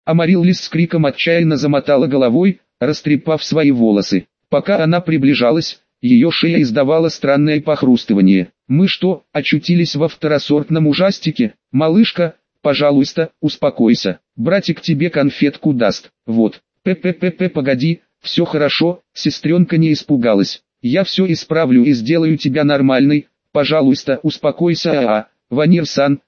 Амариллис с криком отчаянно замотала головой, растрепав свои волосы. Пока она приближалась, ее шея издавала странное похрустывание. «Мы что, очутились во второсортном ужастике? Малышка, пожалуйста, успокойся. Братик тебе конфетку даст. Вот. Погоди, все хорошо». Сестренка не испугалась. «Я все исправлю и сделаю тебя нормальной. Пожалуйста, успокойся, Ванир-сан,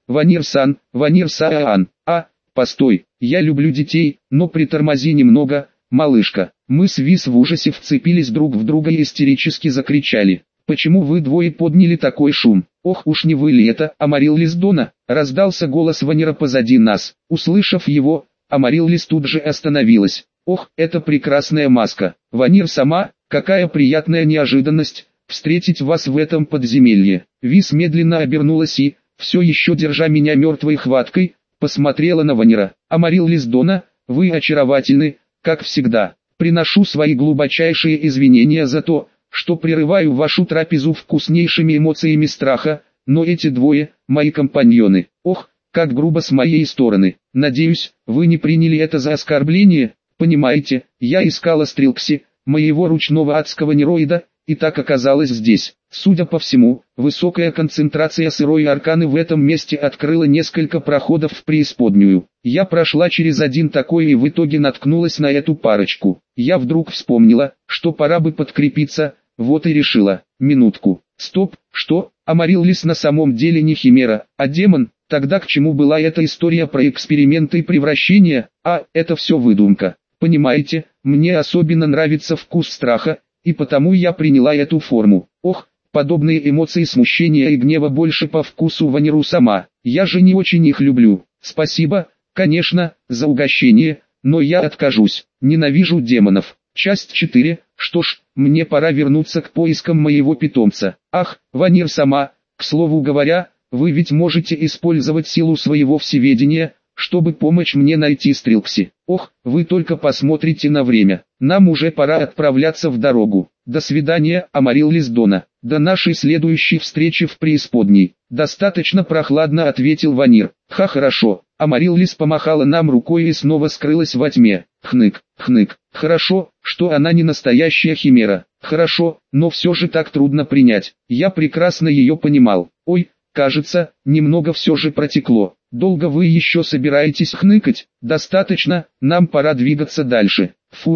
Ванир-сан. Постой, я люблю детей, но притормози немного, малышка». Мы с Вис в ужасе вцепились друг в друга и истерически закричали. «Почему вы двое подняли такой шум? Ох уж не вы ли это, Амариллис Дона?» Раздался голос Ванира позади нас. Услышав его, Амариллис тут же остановилась. «Ох, это прекрасная маска. Ванир сама, какая приятная неожиданность встретить вас в этом подземелье». Вис медленно обернулась и, все еще держа меня мертвой хваткой, посмотрела на Ванира. «Амариллис Дона, вы очаровательны, как всегда. Приношу свои глубочайшие извинения за то, что прерываю вашу трапезу вкуснейшими эмоциями страха, но эти двое – мои компаньоны. Ох, как грубо с моей стороны. Надеюсь, вы не приняли это за оскорбление. Понимаете, я искала Стрилкси, моего ручного адского нероида, и так оказалась здесь. Судя по всему, высокая концентрация сырой арканы в этом месте открыла несколько проходов в преисподнюю. Я прошла через один такой и в итоге наткнулась на эту парочку. Я вдруг вспомнила, что пора бы подкрепиться, вот и решила. Минутку. Стоп, что? Амариллис на самом деле не химера, а демон? Тогда к чему была эта история про эксперименты и превращения? Это все выдумка. Понимаете, мне особенно нравится вкус страха, и потому я приняла эту форму. Ох, подобные эмоции смущения и гнева больше по вкусу Ваниру сама. Я же не очень их люблю. Спасибо, конечно, за угощение, но я откажусь. Ненавижу демонов. Часть 4. Что ж, мне пора вернуться к поискам моего питомца. Ах, Ванир сама, к слову говоря, вы ведь можете использовать силу своего всеведения, чтобы помочь мне найти Стрилкси. Ох, вы только посмотрите на время. Нам уже пора отправляться в дорогу. До свидания, Амариллис Дона. До нашей следующей встречи в преисподней. Достаточно прохладно, ответил Ванир. Хорошо. Амариллис помахала нам рукой и снова скрылась во тьме. Хнык. Хорошо, что она не настоящая химера. Хорошо, но все же так трудно принять. Я прекрасно ее понимал. Ой, кажется, немного все же протекло. Долго вы еще собираетесь хныкать? Достаточно, нам пора двигаться дальше.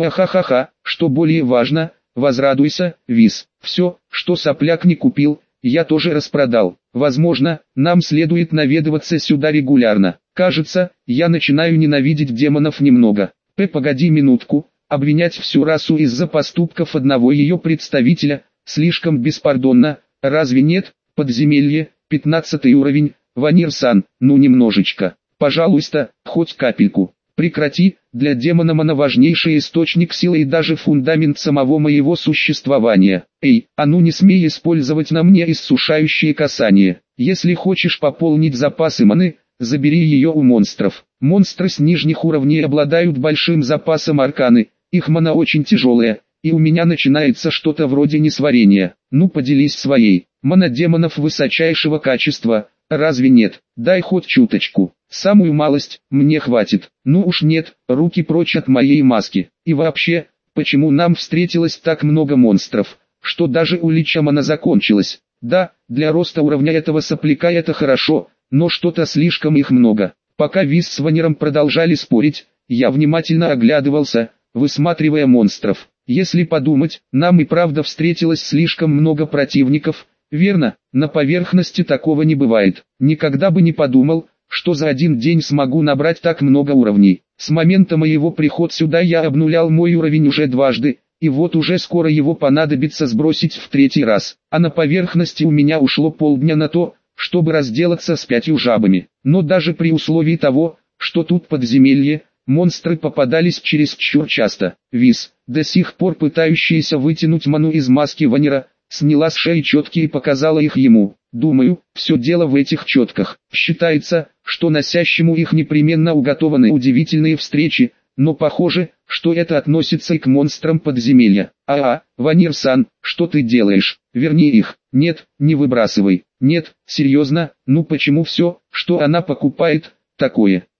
Что более важно, возрадуйся, Вис. Все, что сопляк не купил, я тоже распродал. Возможно, нам следует наведываться сюда регулярно. Кажется, я начинаю ненавидеть демонов немного. Погоди минутку, обвинять всю расу из-за поступков одного ее представителя, слишком беспардонно, разве нет? Подземелье, 15 уровень, Ванир-сан, ну немножечко, пожалуйста, хоть капельку. Прекрати, для демона мана важнейший источник силы и даже фундамент самого моего существования. Эй, а ну не смей использовать на мне иссушающие касания. Если хочешь пополнить запасы маны, забери ее у монстров. Монстры с нижних уровней обладают большим запасом арканы, их мана очень тяжелая, и у меня начинается что-то вроде несварения. Ну поделись своей. Мана демонов высочайшего качества, разве нет? Дай хоть чуточку. Самую малость, мне хватит. Ну уж нет, руки прочь от моей маски. И вообще, почему нам встретилось так много монстров, что даже у Лича мана закончилась? Да, для роста уровня этого сопляка это хорошо, но что-то слишком их много. Пока Вис с Ваниром продолжали спорить, я внимательно оглядывался, высматривая монстров. Если подумать, нам и правда встретилось слишком много противников, верно? На поверхности такого не бывает. Никогда бы не подумал, что за один день смогу набрать так много уровней. С момента моего прихода сюда я обнулял мой уровень уже дважды, и вот уже скоро его понадобится сбросить в третий раз. А на поверхности у меня ушло полдня на то, чтобы разделаться с 5 жабами. Но даже при условии того, что тут подземелье, монстры попадались чересчур часто. Вис, до сих пор пытающаяся вытянуть ману из маски Ванира, сняла с шеи четки и показала их ему. Думаю, все дело в этих четках. Считается, что носящему их непременно уготованы удивительные встречи, но похоже, что это относится и к монстрам подземелья. Ванир-сан, что ты делаешь? Верни их. Нет, не выбрасывай. Нет, серьезно, ну почему все, что она покупает, такое?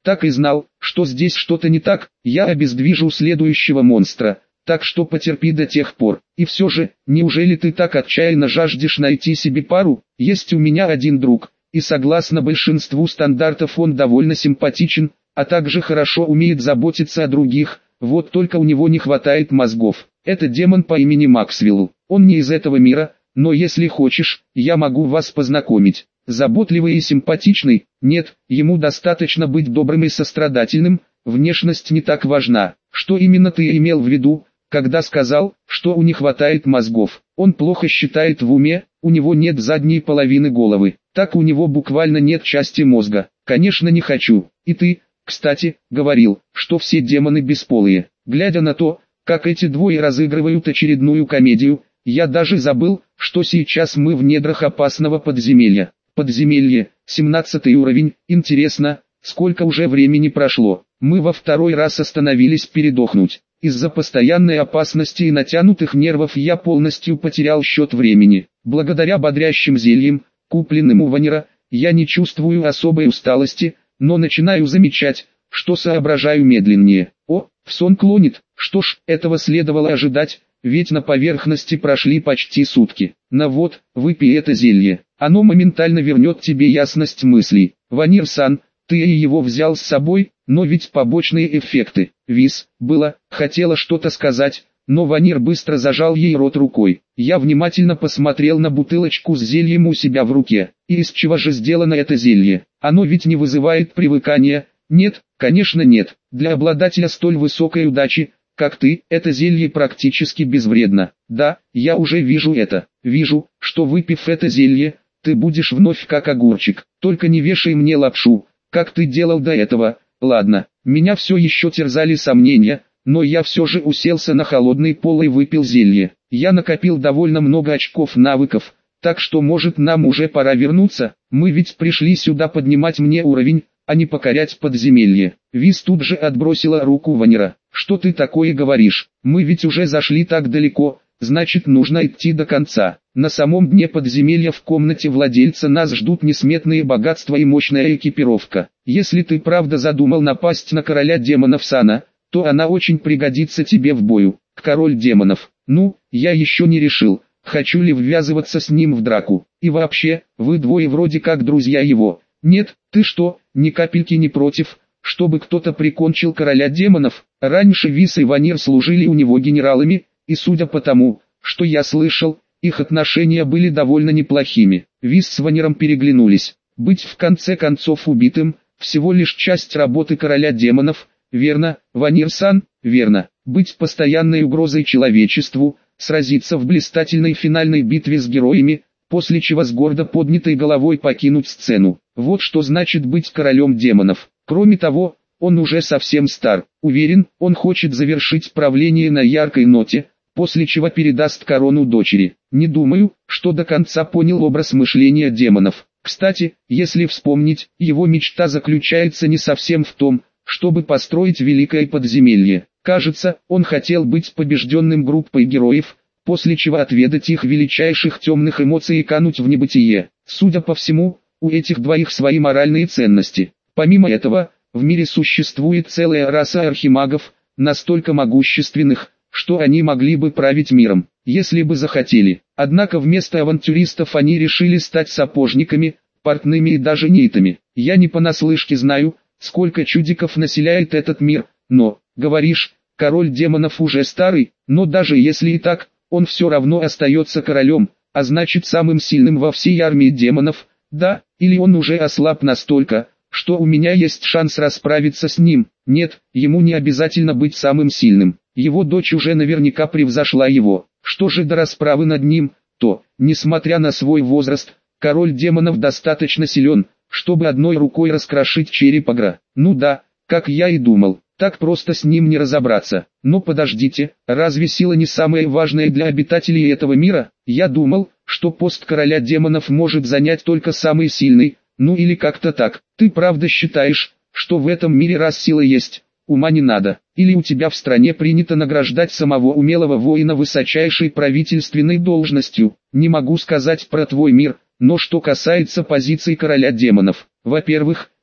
Так и знал, что здесь что-то не так, я обездвижу следующего монстра, так что потерпи до тех пор. И все же, неужели ты так отчаянно жаждешь найти себе пару? Есть у меня один друг, и согласно большинству стандартов он довольно симпатичен, а также хорошо умеет заботиться о других, вот только у него не хватает мозгов. Это демон по имени Максвелл. Он не из этого мира, но если хочешь, я могу вас познакомить. Заботливый и симпатичный? Нет, ему достаточно быть добрым и сострадательным, внешность не так важна. Что именно ты имел в виду, когда сказал, что у них хватает мозгов? Он плохо считает в уме, у него нет задней половины головы. Так у него буквально нет части мозга. Конечно, не хочу. И ты, кстати, говорил, что все демоны бесполые. Глядя на то, как эти двое разыгрывают очередную комедию, я даже забыл, что сейчас мы в недрах опасного подземелья. Подземелье, 17 уровень, интересно, сколько уже времени прошло. Мы во второй раз остановились передохнуть. Из-за постоянной опасности и натянутых нервов я полностью потерял счет времени. Благодаря бодрящим зельям, купленным у Ванера, я не чувствую особой усталости, но начинаю замечать, что соображаю медленнее. О, в сон клонит, что ж, этого следовало ожидать, ведь на поверхности прошли почти сутки. На вот, выпей это зелье, оно моментально вернет тебе ясность мыслей. Ванир-сан, ты и его взял с собой, но ведь побочные эффекты. Вис, хотела что-то сказать, но Ванир быстро зажал ей рот рукой. Я внимательно посмотрел на бутылочку с зельем у себя в руке. И из чего же сделано это зелье? Оно ведь не вызывает привыкания. Нет, конечно нет. Для обладателя столь высокой удачи, как ты, это зелье практически безвредно. Да, я уже вижу это. Вижу, что выпив это зелье, ты будешь вновь как огурчик. Только не вешай мне лапшу, как ты делал до этого. Ладно, меня все еще терзали сомнения, но я все же уселся на холодный пол и выпил зелье. Я накопил довольно много очков навыков, так что может нам уже пора вернуться, мы ведь пришли сюда поднимать мне уровень, а не покорять подземелье. Вис тут же отбросила руку Ванера. Что ты такое говоришь? Мы ведь уже зашли так далеко, значит нужно идти до конца. На самом дне подземелья в комнате владельца нас ждут несметные богатства и мощная экипировка. Если ты правда задумал напасть на короля демонов Сана, то она очень пригодится тебе в бою. Король демонов. Ну, я еще не решил, хочу ли ввязываться с ним в драку. И вообще, вы двое вроде как друзья его. Нет, ты что, ни капельки не против, чтобы кто-то прикончил короля демонов? Раньше Вис и Ванир служили у него генералами, и судя по тому, что я слышал, их отношения были довольно неплохими. Вис с Ваниром переглянулись. Быть в конце концов убитым, всего лишь часть работы короля демонов, верно, Ванир-сан, верно. Быть постоянной угрозой человечеству, сразиться в блистательной финальной битве с героями, после чего с гордо поднятой головой покинуть сцену. Вот что значит быть королем демонов. Кроме того, он уже совсем стар. Уверен, он хочет завершить правление на яркой ноте, после чего передаст корону дочери. Не думаю, что до конца понял образ мышления демонов. Кстати, если вспомнить, его мечта заключается не совсем в том, чтобы построить великое подземелье. Кажется, он хотел быть побежденным группой героев, после чего отведать их величайших темных эмоций и кануть в небытие. Судя по всему, у этих двоих свои моральные ценности. Помимо этого, в мире существует целая раса архимагов, настолько могущественных, что они могли бы править миром, если бы захотели. Однако вместо авантюристов они решили стать сапожниками, портными и даже нейтами. Я не понаслышке знаю, сколько чудиков населяет этот мир, но, говоришь, король демонов уже старый, но даже если и так, он все равно остается королем, а значит самым сильным во всей армии демонов, да, или он уже ослаб настолько, что у меня есть шанс расправиться с ним. Нет, ему не обязательно быть самым сильным, его дочь уже наверняка превзошла его. Что же до расправы над ним, то, несмотря на свой возраст, король демонов достаточно силен, чтобы одной рукой раскрошить череп огра. Ну да, как я и думал, так просто с ним не разобраться. Но подождите, разве сила не самое важное для обитателей этого мира? Я думал, что пост короля демонов может занять только самый сильный, ну или как-то так. Ты правда считаешь, что в этом мире раз сила есть, ума не надо? Или у тебя в стране принято награждать самого умелого воина высочайшей правительственной должностью? Не могу сказать про твой мир, но что касается позиции короля демонов. Во-первых,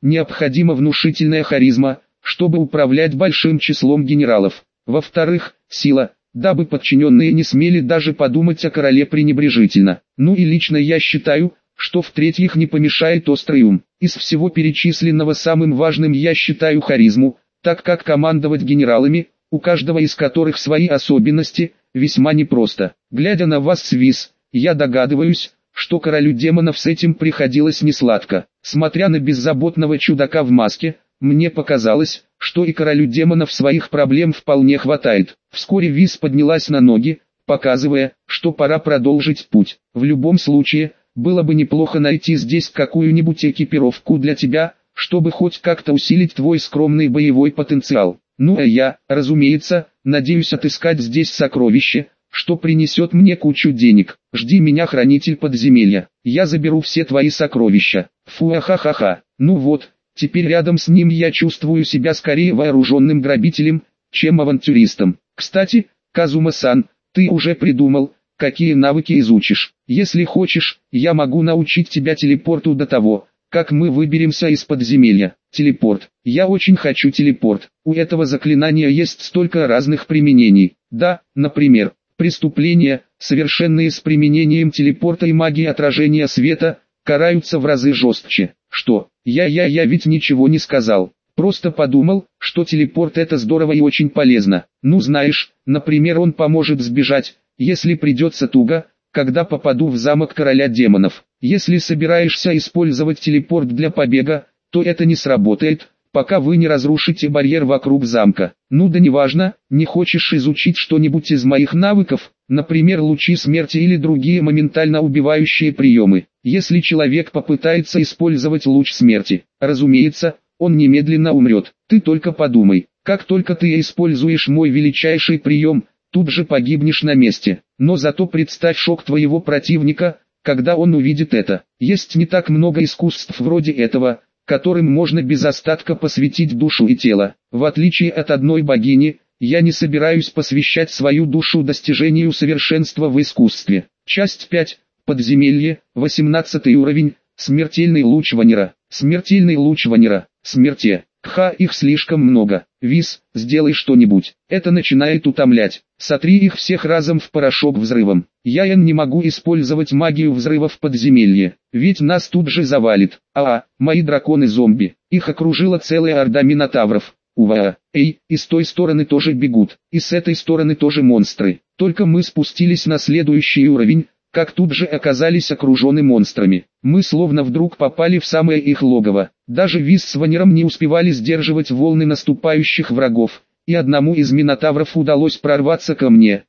необходима внушительная харизма, чтобы управлять большим числом генералов. Во-вторых, сила, дабы подчиненные не смели даже подумать о короле пренебрежительно. Ну и лично я считаю, что в-третьих не помешает острый ум. Из всего перечисленного самым важным я считаю харизму, так как командовать генералами, у каждого из которых свои особенности, весьма непросто. Глядя на вас, Свис, я догадываюсь, что королю демонов с этим приходилось несладко. Смотря на беззаботного чудака в маске, мне показалось, что и королю демонов своих проблем вполне хватает. Вскоре Вис поднялась на ноги, показывая, что пора продолжить путь. В любом случае, было бы неплохо найти здесь какую-нибудь экипировку для тебя, чтобы хоть как-то усилить твой скромный боевой потенциал. Ну а я, разумеется, надеюсь отыскать здесь сокровище, что принесет мне кучу денег. Жди меня, хранитель подземелья, я заберу все твои сокровища. Фу-ахахаха. Ну вот, теперь рядом с ним я чувствую себя скорее вооруженным грабителем, чем авантюристом. Кстати, Казума-сан, ты уже придумал, какие навыки изучишь? Если хочешь, я могу научить тебя телепорту до того, как мы выберемся из подземелья. Телепорт. Я очень хочу телепорт. У этого заклинания есть столько разных применений. Да, например, преступления, совершенные с применением телепорта и магии отражения света, караются в разы жестче. Что? Я ведь ничего не сказал. Просто подумал, что телепорт это здорово и очень полезно. Ну знаешь, например, он поможет сбежать, если придется туго, когда попаду в замок короля демонов. Если собираешься использовать телепорт для побега, то это не сработает, пока вы не разрушите барьер вокруг замка. Ну да неважно, не хочешь изучить что-нибудь из моих навыков, например лучи смерти или другие моментально убивающие приемы. Если человек попытается использовать луч смерти, разумеется, он немедленно умрет. Ты только подумай, как только ты используешь мой величайший прием, тут же погибнешь на месте. Но зато представь шок твоего противника, когда он увидит это. Есть не так много искусств вроде этого, которым можно без остатка посвятить душу и тело. В отличие от одной богини, я не собираюсь посвящать свою душу достижению совершенства в искусстве. Часть 5. Подземелье, 18 уровень, смертельный луч Ванера. Смертельный луч Ванера. Смерти. Их слишком много. Вис, сделай что-нибудь. Это начинает утомлять. Сотри их всех разом в порошок взрывом. Я не могу использовать магию взрыва в подземелье, ведь нас тут же завалит. Мои драконы-зомби. Их окружила целая орда минотавров. Ува, и с той стороны тоже бегут, и с этой стороны тоже монстры. Только мы спустились на следующий уровень, как тут же оказались окружены монстрами. Мы словно вдруг попали в самое их логово. Даже Вис с Ванером не успевали сдерживать волны наступающих врагов, и одному из минотавров удалось прорваться ко мне.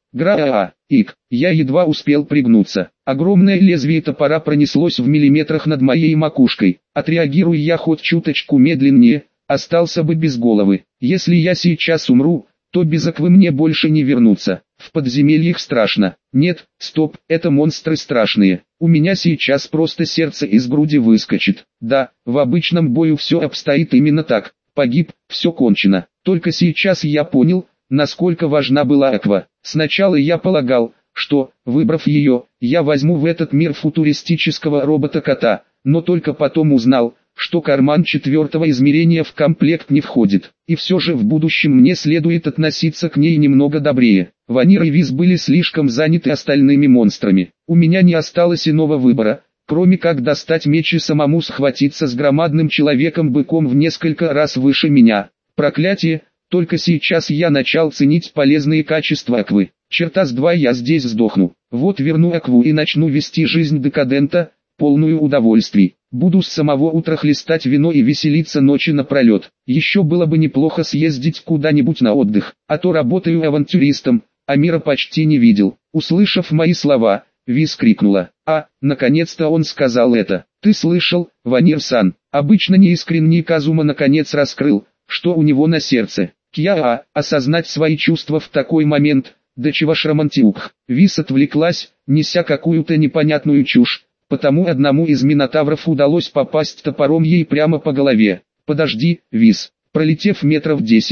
Я едва успел пригнуться. Огромное лезвие топора пронеслось в миллиметрах над моей макушкой. Отреагируя я хоть чуточку медленнее, остался бы без головы. Если я сейчас умру, то без Аквы мне больше не вернуться. В подземельях страшно. Нет, стоп, это монстры страшные. У меня сейчас просто сердце из груди выскочит. Да, в обычном бою все обстоит именно так. Погиб, все кончено. Только сейчас я понял, насколько важна была Аква. Сначала я полагал, что, выбрав ее, я возьму в этот мир футуристического робота-кота, но только потом узнал, что карман четвертого измерения в комплект не входит. И все же в будущем мне следует относиться к ней немного добрее. Ванир и Виз были слишком заняты остальными монстрами. У меня не осталось иного выбора, кроме как достать меч и самому схватиться с громадным человеком-быком в несколько раз выше меня. Проклятие, только сейчас я начал ценить полезные качества Аквы. Черта с два я здесь сдохну. Вот верну Акву и начну вести жизнь декадента, полную удовольствий. Буду с самого утра хлестать вино и веселиться ночи напролет. Еще было бы неплохо съездить куда-нибудь на отдых, а то работаю авантюристом, а мира почти не видел. Услышав мои слова, Виз крикнула. Наконец-то он сказал это. Ты слышал, Ванир-сан? Обычно неискренний Казума наконец раскрыл, что у него на сердце. Осознать свои чувства в такой момент, да чего ж романтик. Виз отвлеклась, неся какую-то непонятную чушь. Потому одному из минотавров удалось попасть топором ей прямо по голове. Подожди, Виз. Пролетев метров 10,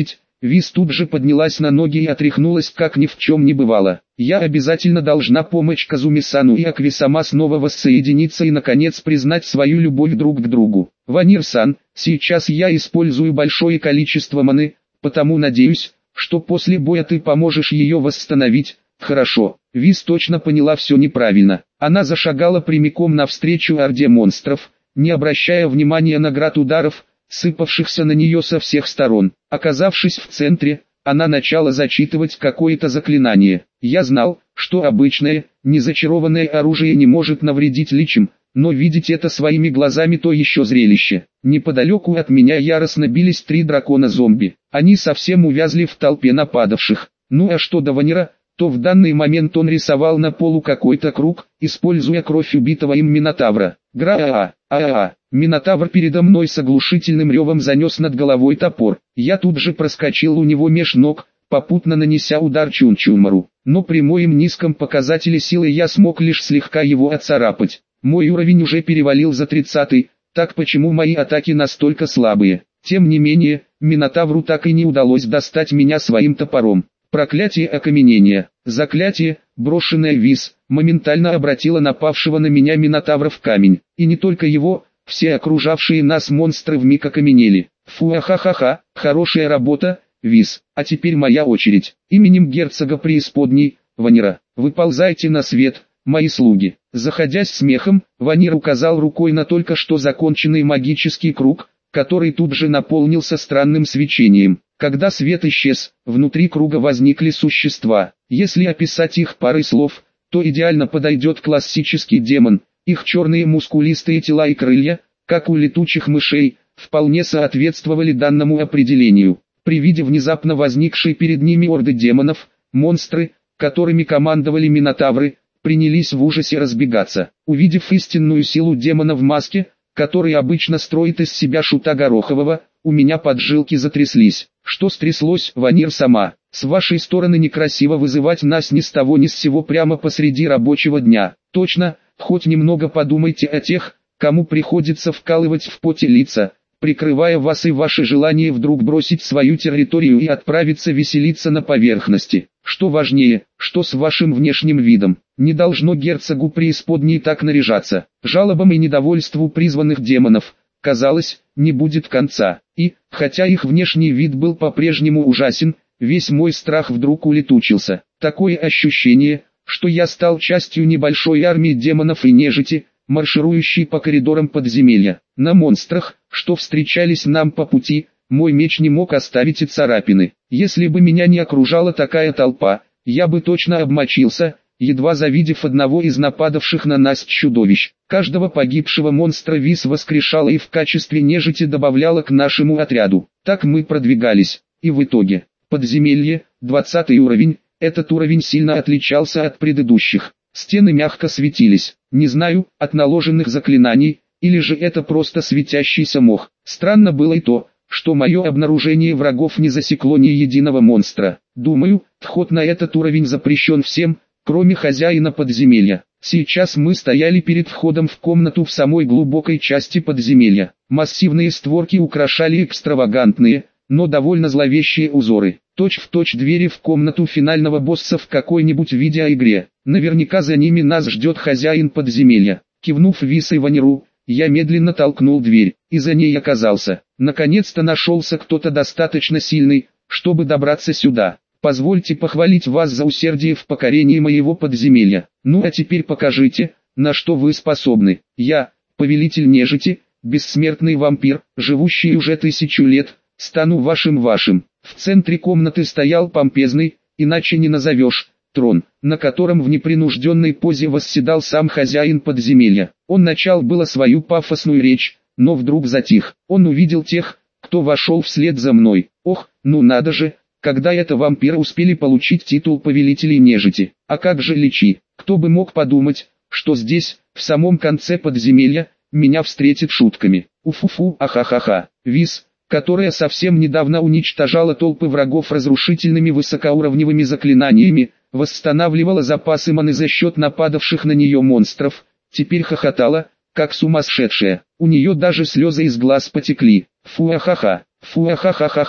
Виз тут же поднялась на ноги и отряхнулась, как ни в чем не бывало. Я обязательно должна помочь Казуми-сану и Акви-сама снова воссоединиться и наконец признать свою любовь друг к другу. Ванир-сан, сейчас я использую большое количество маны, потому надеюсь, что после боя ты поможешь ее восстановить. Хорошо. Виз точно поняла все неправильно. Она зашагала прямиком навстречу орде монстров, не обращая внимания на град ударов, сыпавшихся на нее со всех сторон. Оказавшись в центре, она начала зачитывать какое-то заклинание. Я знал, что обычное, незачарованное оружие не может навредить личам, но видеть это своими глазами то еще зрелище. Неподалеку от меня яростно бились 3 дракона-зомби. Они совсем увязли в толпе нападавших. Ну а что до Ванира, то в данный момент он рисовал на полу какой-то круг, используя кровь убитого им Минотавра. Гра-а-а-а-а. Минотавр передо мной с оглушительным ревом занес над головой топор. Я тут же проскочил у него меж ног, попутно нанеся удар Чунчумару. Но при моем низком показателе силы я смог лишь слегка его отцарапать. Мой уровень уже перевалил за 30-й, так почему мои атаки настолько слабые? Тем не менее, Минотавру так и не удалось достать меня своим топором. Проклятие окаменения. Заклятие, брошенное Виз, моментально обратило напавшего на меня Минотавра в камень. И не только его, все окружавшие нас монстры вмиг окаменели. Фу-ахахаха, хорошая работа, Виз. А теперь моя очередь. Именем герцога преисподней, Ванира, выползайте на свет, мои слуги. Заходясь смехом, Ванир указал рукой на только что законченный магический круг, который тут же наполнился странным свечением. Когда свет исчез, внутри круга возникли существа. Если описать их парой слов, то идеально подойдет классический демон. Их черные мускулистые тела и крылья, как у летучих мышей, вполне соответствовали данному определению. При виде внезапно возникшей перед ними орды демонов, монстры, которыми командовали минотавры, принялись в ужасе разбегаться. Увидев истинную силу демона в маске, который обычно строит из себя шута Горохового, у меня поджилки затряслись. Что стряслось, Ванир-сама? С вашей стороны некрасиво вызывать нас ни с того ни с сего прямо посреди рабочего дня. Точно, хоть немного подумайте о тех, кому приходится вкалывать в поте лица, прикрывая вас и ваше желание вдруг бросить свою территорию и отправиться веселиться на поверхности. Что важнее, что с вашим внешним видом? Не должно герцогу преисподней так наряжаться. Жалобам и недовольству призванных демонов, казалось, не будет конца. И, хотя их внешний вид был по-прежнему ужасен, весь мой страх вдруг улетучился. Такое ощущение, что я стал частью небольшой армии демонов и нежити, марширующей по коридорам подземелья. На монстрах, что встречались нам по пути, мой меч не мог оставить и царапины. Если бы меня не окружала такая толпа, я бы точно обмочился, едва завидев одного из нападавших на нас чудовищ. Каждого погибшего монстра Виз воскрешала и в качестве нежити добавляла к нашему отряду. Так мы продвигались, и в итоге, подземелье, 20 уровень, этот уровень сильно отличался от предыдущих. Стены мягко светились, не знаю, от наложенных заклинаний, или же это просто светящийся мох. Странно было и то, что мое обнаружение врагов не засекло ни единого монстра. Думаю, вход на этот уровень запрещен всем, кроме хозяина подземелья. Сейчас мы стояли перед входом в комнату в самой глубокой части подземелья. Массивные створки украшали экстравагантные, но довольно зловещие узоры. Точь-в-точь двери в комнату финального босса в какой-нибудь видеоигре. Наверняка за ними нас ждет хозяин подземелья. Кивнув Виз и Ваниру, я медленно толкнул дверь, и за ней оказался. Наконец-то нашелся кто-то достаточно сильный, чтобы добраться сюда. Позвольте похвалить вас за усердие в покорении моего подземелья. Ну а теперь покажите, на что вы способны. Я, повелитель нежити, бессмертный вампир, живущий уже 1000 лет, стану вашим. В центре комнаты стоял помпезный, иначе не назовешь, трон, на котором в непринужденной позе восседал сам хозяин подземелья. Он начал было свою пафосную речь, но вдруг затих. Он увидел тех, кто вошел вслед за мной. Ох, ну надо же, когда это вампиры успели получить титул повелителей нежити. А как же личи? Кто бы мог подумать, что здесь, в самом конце подземелья, меня встретит шутками. Уфуфу, ахахаха. Виз, которая совсем недавно уничтожала толпы врагов разрушительными высокоуровневыми заклинаниями, восстанавливала запасы маны за счет нападавших на нее монстров, теперь хохотала, как сумасшедшая. У нее даже слезы из глаз потекли. Фу-ахаха, фу-ахахахаха.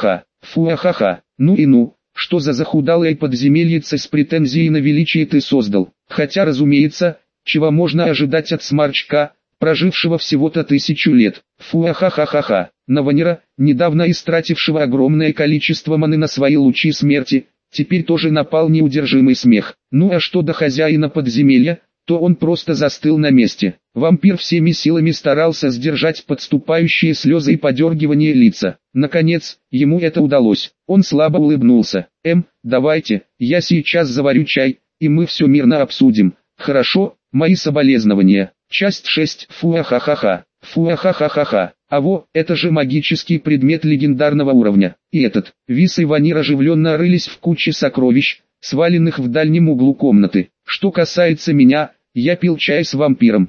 Фу, ахаха, ну и ну, что за захудалое подземельице с претензией на величие ты создал? Хотя, разумеется, чего можно ожидать от сморчка, прожившего всего-то 1000 лет. Фу, ахахахаха, на Ванера, недавно истратившего огромное количество маны на свои лучи смерти, теперь тоже напал неудержимый смех. Ну а что до хозяина подземелья, то он просто застыл на месте. Вампир всеми силами старался сдержать подступающие слезы и подергивание лица. Наконец, ему это удалось. Он слабо улыбнулся. Давайте, я сейчас заварю чай, и мы все мирно обсудим. Хорошо, мои соболезнования. Часть 6. Фуахахаха. Фуахахахаха. Это же магический предмет легендарного уровня. И этот. Вис и Ванир оживленно рылись в куче сокровищ, сваленных в дальнем углу комнаты. Что касается меня, я пил чай с вампиром.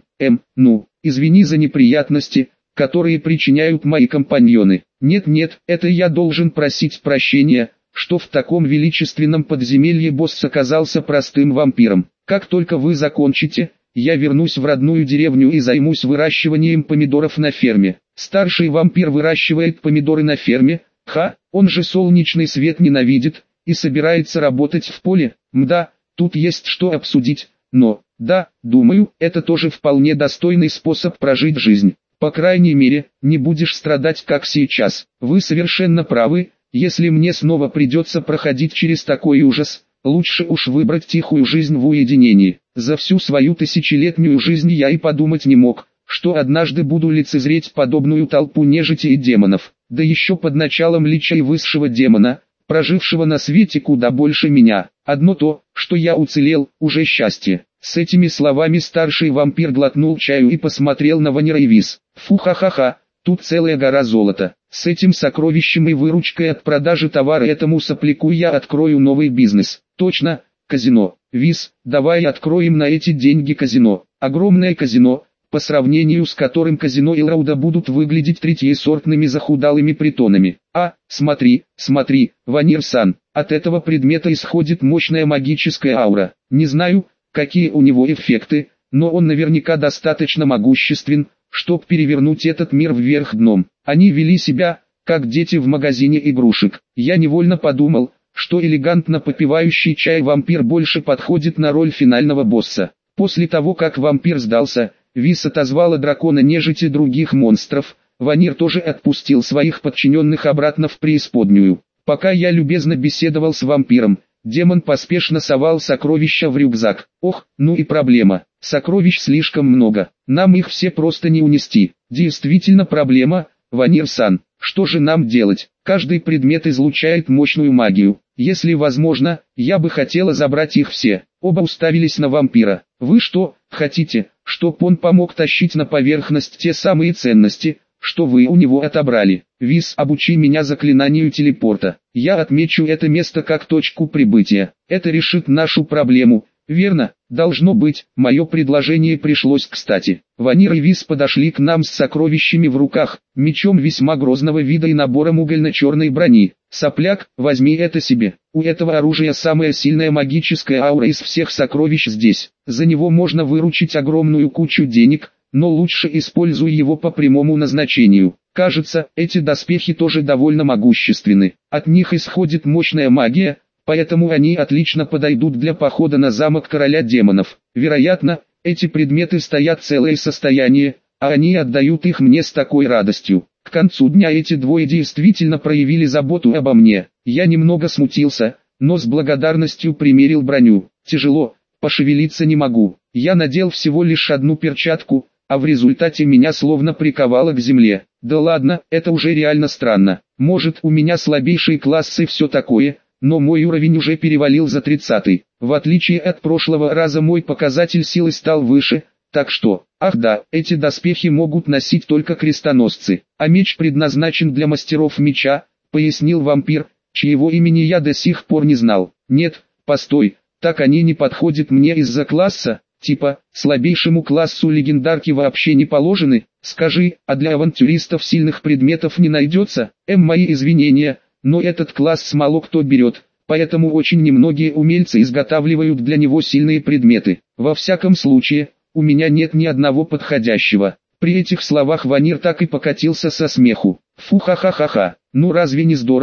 Извини за неприятности, которые причиняют мои компаньоны. Нет, это я должен просить прощения, что в таком величественном подземелье босс оказался простым вампиром. Как только вы закончите, я вернусь в родную деревню и займусь выращиванием помидоров на ферме. Старший вампир выращивает помидоры на ферме, он же солнечный свет ненавидит, и собирается работать в поле. Мда, тут есть что обсудить, но, да, думаю, это тоже вполне достойный способ прожить жизнь. По крайней мере, не будешь страдать как сейчас. Вы совершенно правы, если мне снова придется проходить через такой ужас, лучше уж выбрать тихую жизнь в уединении. За всю свою тысячелетнюю жизнь я и подумать не мог, что однажды буду лицезреть подобную толпу нежити и демонов, да еще под началом лича и высшего демона, прожившего на свете куда больше меня. Одно то, что я уцелел, уже счастье. С этими словами старший вампир глотнул чаю и посмотрел на Ванера и Вис. Фу-ха-ха-ха, тут целая гора золота. С этим сокровищем и выручкой от продажи товара этому сопляку я открою новый бизнес. Точно, казино. Вис, давай откроем на эти деньги казино. Огромное казино, по сравнению с которым казино Элрауда будут выглядеть третьесортными захудалыми притонами. Смотри, Ванир-сан, от этого предмета исходит мощная магическая аура. Не знаю, какие у него эффекты, но он наверняка достаточно могуществен, чтобы перевернуть этот мир вверх дном. Они вели себя, как дети в магазине игрушек. Я невольно подумал, что элегантно попивающий чай вампир больше подходит на роль финального босса. После того, как вампир сдался, Вис отозвала дракона нежити других монстров, Ванир тоже отпустил своих подчиненных обратно в преисподнюю. Пока я любезно беседовал с вампиром, демон поспешно совал сокровища в рюкзак. Ну и проблема. Сокровищ слишком много. Нам их все просто не унести. Действительно проблема, Ванир-сан. Что же нам делать? Каждый предмет излучает мощную магию. Если возможно, я бы хотела забрать их все. Оба уставились на вампира. Вы что, хотите, чтоб он помог тащить на поверхность те самые ценности, что вы у него отобрали? Вис, обучи меня заклинанию телепорта. Я отмечу это место как точку прибытия. Это решит нашу проблему. Верно, должно быть, мое предложение пришлось кстати. Ванир и Вис подошли к нам с сокровищами в руках, мечом весьма грозного вида и набором угольно-черной брони. Сопляк, возьми это себе. У этого оружия самая сильная магическая аура из всех сокровищ здесь. За него можно выручить огромную кучу денег, но лучше используй его по прямому назначению. Кажется, эти доспехи тоже довольно могущественны. От них исходит мощная магия, поэтому они отлично подойдут для похода на замок короля демонов. Вероятно, эти предметы стоят целое состояние, а они отдают их мне с такой радостью. К концу дня эти двое действительно проявили заботу обо мне. Я немного смутился, но с благодарностью примерил броню. Тяжело, пошевелиться не могу. Я надел всего лишь одну перчатку, а в результате меня словно приковало к земле. Да ладно, это уже реально странно. Может, у меня слабейшие классы и все такое, но мой уровень уже перевалил за 30-й. В отличие от прошлого раза мой показатель силы стал выше, так что, эти доспехи могут носить только крестоносцы, а меч предназначен для мастеров меча, пояснил вампир, чьего имени я до сих пор не знал. Нет, постой, так они не подходят мне из-за класса, типа, слабейшему классу легендарки вообще не положены, скажи, а для авантюристов сильных предметов не найдется? Мои извинения, но этот класс мало кто берет, поэтому очень немногие умельцы изготавливают для него сильные предметы. Во всяком случае, у меня нет ни одного подходящего. При этих словах Ванир так и покатился со смеху. Фу-ха-ха-ха-ха, ну разве не здорово,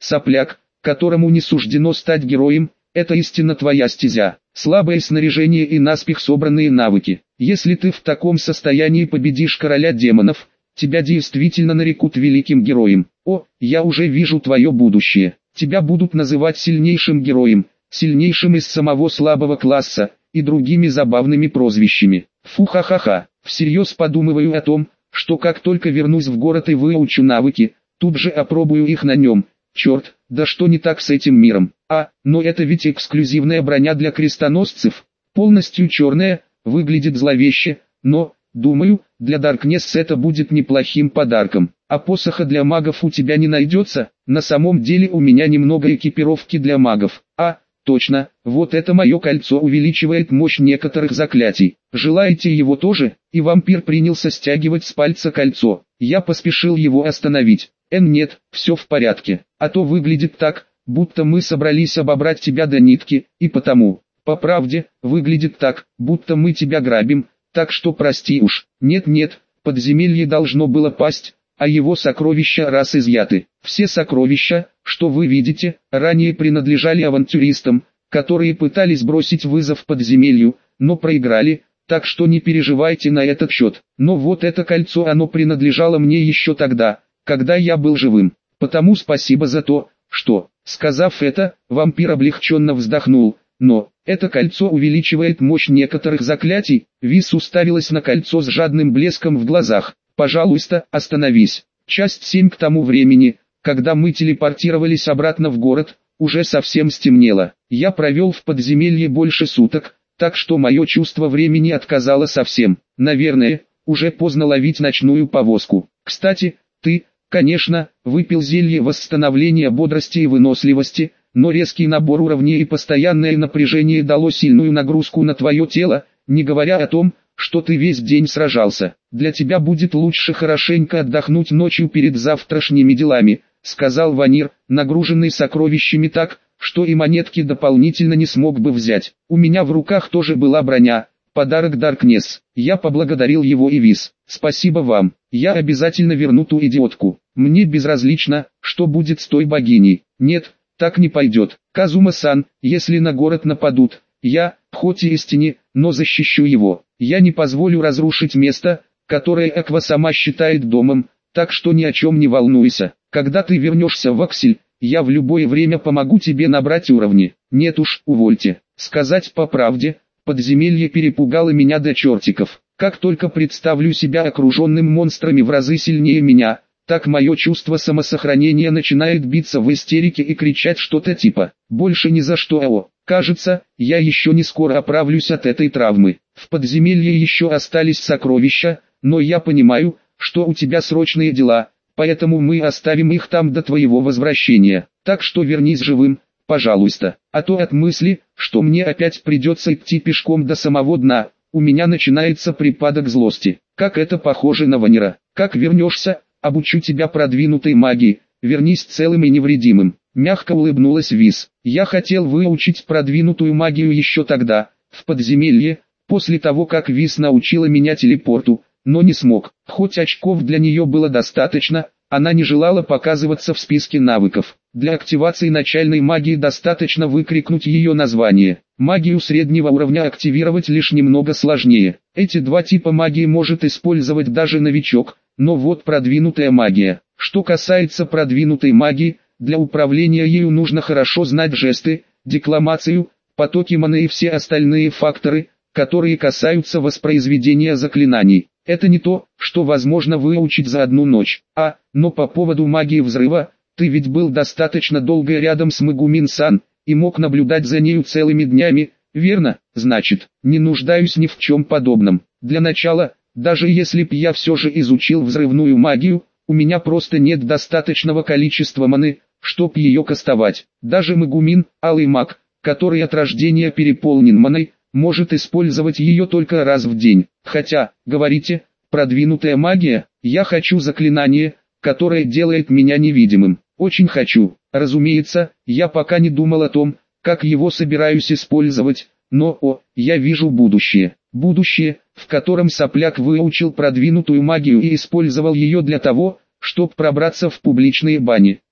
сопляк, которому не суждено стать героем, это истинно твоя стезя. Слабое снаряжение и наспех собранные навыки. Если ты в таком состоянии победишь короля демонов, тебя действительно нарекут великим героем. О, я уже вижу твое будущее. Тебя будут называть сильнейшим героем, сильнейшим из самого слабого класса, и другими забавными прозвищами. Фу, ха-ха-ха. Всерьез подумываю о том, что как только вернусь в город и выучу навыки, тут же опробую их на нем. Черт, да что не так с этим миром? Но это ведь эксклюзивная броня для крестоносцев. Полностью черная, выглядит зловеще, но, думаю, для Даркнесс это будет неплохим подарком. А посоха для магов у тебя не найдется? На самом деле у меня немного экипировки для магов. Точно, вот это мое кольцо увеличивает мощь некоторых заклятий. Желаете его тоже? И вампир принялся стягивать с пальца кольцо. Я поспешил его остановить. Нет, все в порядке. А то выглядит так, будто мы собрались обобрать тебя до нитки, и потому, по правде, выглядит так, будто мы тебя грабим, так что прости уж. Нет, подземелье должно было пасть, а его сокровища раз изъяты. Все сокровища, что вы видите, ранее принадлежали авантюристам, которые пытались бросить вызов подземелью, но проиграли, так что не переживайте на этот счет. Но вот это кольцо, оно принадлежало мне еще тогда, когда я был живым. Потому спасибо за то, что, сказав это, вампир облегченно вздохнул. Но, это кольцо увеличивает мощь некоторых заклятий. Вис уставилась на кольцо с жадным блеском в глазах. Пожалуйста, остановись. Часть 7. К тому времени, когда мы телепортировались обратно в город, уже совсем стемнело. Я провел в подземелье больше суток, так что мое чувство времени отказало совсем. Наверное, уже поздно ловить ночную повозку. Кстати, ты, конечно, выпил зелье восстановления бодрости и выносливости, но резкий набор уровней и постоянное напряжение дало сильную нагрузку на твое тело, не говоря о том, что ты весь день сражался. Для тебя будет лучше хорошенько отдохнуть ночью перед завтрашними делами, сказал Ванир, нагруженный сокровищами так, что и монетки дополнительно не смог бы взять. У меня в руках тоже была броня, подарок Даркнесс. Я поблагодарил его и Вис. Спасибо вам, я обязательно верну ту идиотку. Мне безразлично, что будет с той богиней. Нет, так не пойдет. Казума-сан, если на город нападут, я, хоть и истине, но защищу его. Я не позволю разрушить место, которое Эква сама считает домом, так что ни о чем не волнуйся. Когда ты вернешься в Аксель, я в любое время помогу тебе набрать уровни. Нет уж, увольте. Сказать по правде, подземелье перепугало меня до чертиков. Как только представлю себя окруженным монстрами в разы сильнее меня, так мое чувство самосохранения начинает биться в истерике и кричать что-то типа «больше ни за что». Кажется, я еще не скоро оправлюсь от этой травмы. В подземелье еще остались сокровища, но я понимаю, что у тебя срочные дела, поэтому мы оставим их там до твоего возвращения. Так что вернись живым, пожалуйста. А то от мысли, что мне опять придется идти пешком до самого дна, у меня начинается припадок злости. Как это похоже на Ванира. Как вернешься, обучу тебя продвинутой магии, вернись целым и невредимым. Мягко улыбнулась Вис. Я хотел выучить продвинутую магию еще тогда, в подземелье, после того как Вис научила меня телепорту, но не смог. Хоть очков для нее было достаточно, она не желала показываться в списке навыков. Для активации начальной магии достаточно выкрикнуть ее название. Магию среднего уровня активировать лишь немного сложнее. Эти два типа магии может использовать даже новичок, но вот продвинутая магия. Что касается продвинутой магии, для управления ею нужно хорошо знать жесты, декламацию, потоки маны и все остальные факторы, которые касаются воспроизведения заклинаний. Это не то, что возможно выучить за одну ночь. Но по поводу магии взрыва, ты ведь был достаточно долго рядом с Мегумин-сан, и мог наблюдать за нею целыми днями, верно? Значит, не нуждаюсь ни в чем подобном. Для начала, даже если б я все же изучил взрывную магию, у меня просто нет достаточного количества маны, чтоб ее кастовать. Даже Мегумин, алый маг, который от рождения переполнен маной, может использовать ее только раз в день. Хотя, говорите, продвинутая магия, я хочу заклинание, которое делает меня невидимым. Очень хочу. Разумеется, я пока не думал о том, как его собираюсь использовать, но, я вижу будущее. Будущее, в котором сопляк выучил продвинутую магию и использовал ее для того, чтобы пробраться в публичные бани.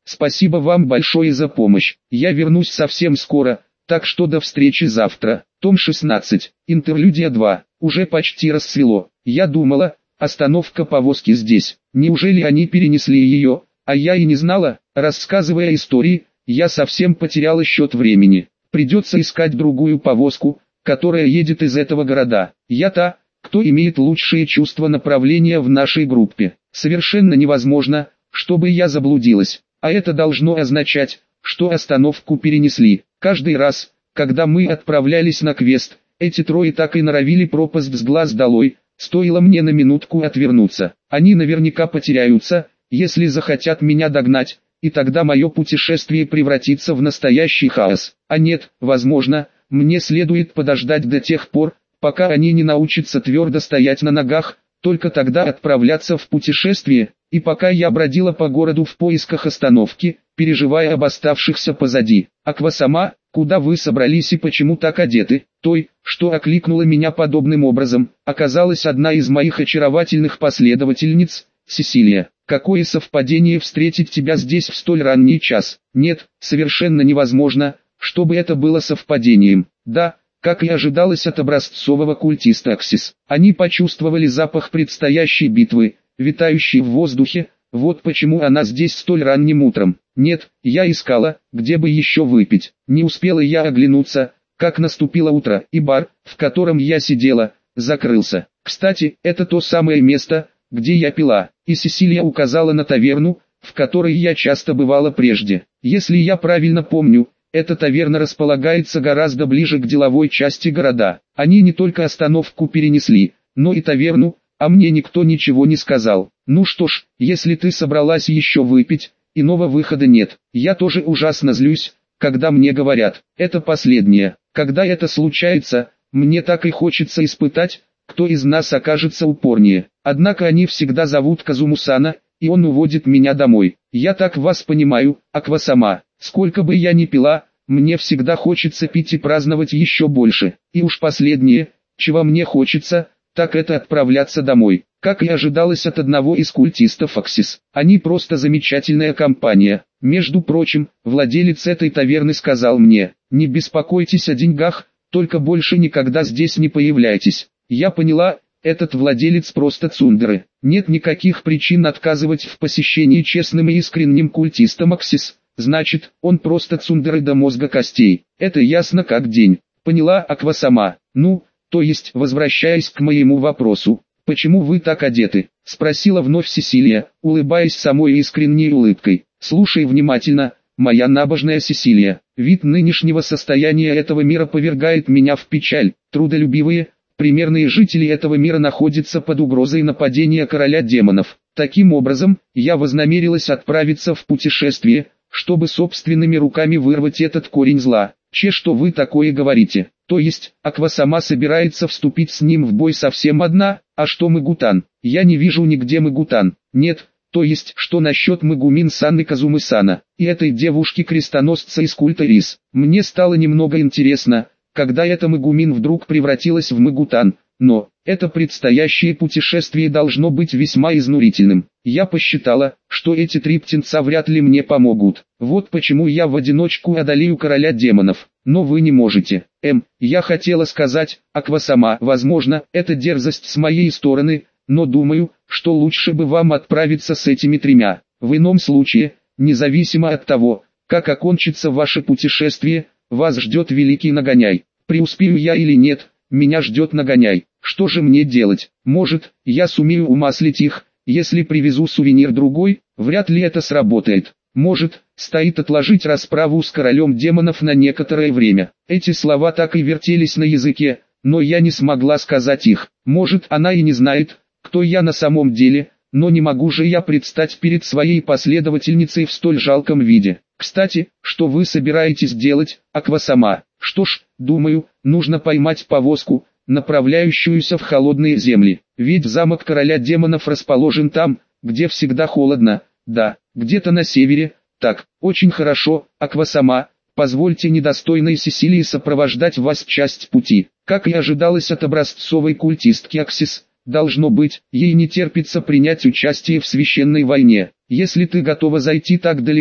Спасибо вам большое за помощь. Я вернусь совсем скоро, так что до встречи завтра. Том 16. Интерлюдия 2. Уже почти рассвело. Я думала, остановка повозки здесь. Неужели они перенесли ее? А я и не знала. Рассказывая истории, я совсем потеряла счет времени. Придется искать другую повозку, которая едет из этого города. Я та, кто имеет лучшие чувства направления в нашей группе. Совершенно невозможно, чтобы я заблудилась. А это должно означать, что остановку перенесли. Каждый раз, когда мы отправлялись на квест, эти трое так и норовили пропасть с глаз долой. Стоило мне на минутку отвернуться. Они наверняка потеряются, если захотят меня догнать, и тогда мое путешествие превратится в настоящий хаос. А нет, возможно, мне следует подождать до тех пор, пока они не научатся твердо стоять на ногах, только тогда отправляться в путешествие. И пока я бродила по городу в поисках остановки, переживая об оставшихся позади. Аква-сама, куда вы собрались и почему так одеты? Той, что окликнула меня подобным образом, оказалась одна из моих очаровательных последовательниц, Сесилия. Какое совпадение встретить тебя здесь в столь ранний час? Нет, совершенно невозможно, чтобы это было совпадением. Да, как и ожидалось от образцового культиста Аксис. Они почувствовали запах предстоящей битвы, витающий в воздухе. Вот почему она здесь столь ранним утром. Нет, я искала, где бы еще выпить. Не успела я оглянуться, как наступило утро, и бар, в котором я сидела, закрылся. Кстати, это то самое место, где я пила, и Сесилия указала на таверну, в которой я часто бывала прежде. Если я правильно помню, эта таверна располагается гораздо ближе к деловой части города. Они не только остановку перенесли, но и таверну, а мне никто ничего не сказал. Ну что ж, если ты собралась еще выпить, иного выхода нет. Я тоже ужасно злюсь, когда мне говорят, это последнее. Когда это случается, мне так и хочется испытать, кто из нас окажется упорнее. Однако они всегда зовут Казуму-сана, и он уводит меня домой. Я так вас понимаю, Аква-сама. Сколько бы я ни пила, мне всегда хочется пить и праздновать еще больше. И уж последнее, чего мне хочется, так это отправляться домой. Как и ожидалось от одного из культистов Аксис. Они просто замечательная компания. Между прочим, владелец этой таверны сказал мне, не беспокойтесь о деньгах, только больше никогда здесь не появляйтесь. Я поняла, этот владелец просто цундеры. Нет никаких причин отказывать в посещении честным и искренним культистам Аксис. Значит, он просто цундеры до мозга костей. Это ясно как день. Поняла, Аква-сама. Ну, то есть, возвращаясь к моему вопросу, почему вы так одеты? Спросила вновь Сесилия, улыбаясь самой искренней улыбкой. Слушай внимательно, моя набожная Сесилия. Вид нынешнего состояния этого мира повергает меня в печаль. Трудолюбивые, примерные жители этого мира находятся под угрозой нападения короля демонов. Таким образом, я вознамерилась отправиться в путешествие, чтобы собственными руками вырвать этот корень зла. Что вы такое говорите? То есть, Аква-сама собирается вступить с ним в бой совсем одна? А что Мэгутан? Я не вижу нигде Мэгутан. Нет, то есть, что насчет Мэгумин-сан и Казумы-сана, и этой девушки-крестоносца из культа Рис? Мне стало немного интересно, когда эта Мэгумин вдруг превратилась в Мэгутан, но это предстоящее путешествие должно быть весьма изнурительным. Я посчитала, что эти три птенца вряд ли мне помогут. Вот почему я в одиночку одолею короля демонов. Но вы не можете. Я хотела сказать, Аква-сама, возможно, это дерзость с моей стороны, но думаю, что лучше бы вам отправиться с этими тремя. В ином случае, независимо от того, как окончится ваше путешествие, вас ждет великий нагоняй. Преуспею я или нет, меня ждет нагоняй. Что же мне делать? Может, я сумею умаслить их, если привезу сувенир другой? Вряд ли это сработает. Может, стоит отложить расправу с королем демонов на некоторое время. Эти слова так и вертелись на языке, но я не смогла сказать их. Может, она и не знает, кто я на самом деле, но не могу же я предстать перед своей последовательницей в столь жалком виде. Кстати, что вы собираетесь делать, Аква-сама? Что ж, думаю, нужно поймать повозку, направляющуюся в холодные земли. Ведь замок короля демонов расположен там, где всегда холодно. Да, где-то на севере. Так, очень хорошо, Аква-сама, позвольте недостойной Сесилии сопровождать вас часть пути. Как и ожидалось от образцовой культистки Аксис, должно быть, ей не терпится принять участие в священной войне. Если ты готова зайти так далеко,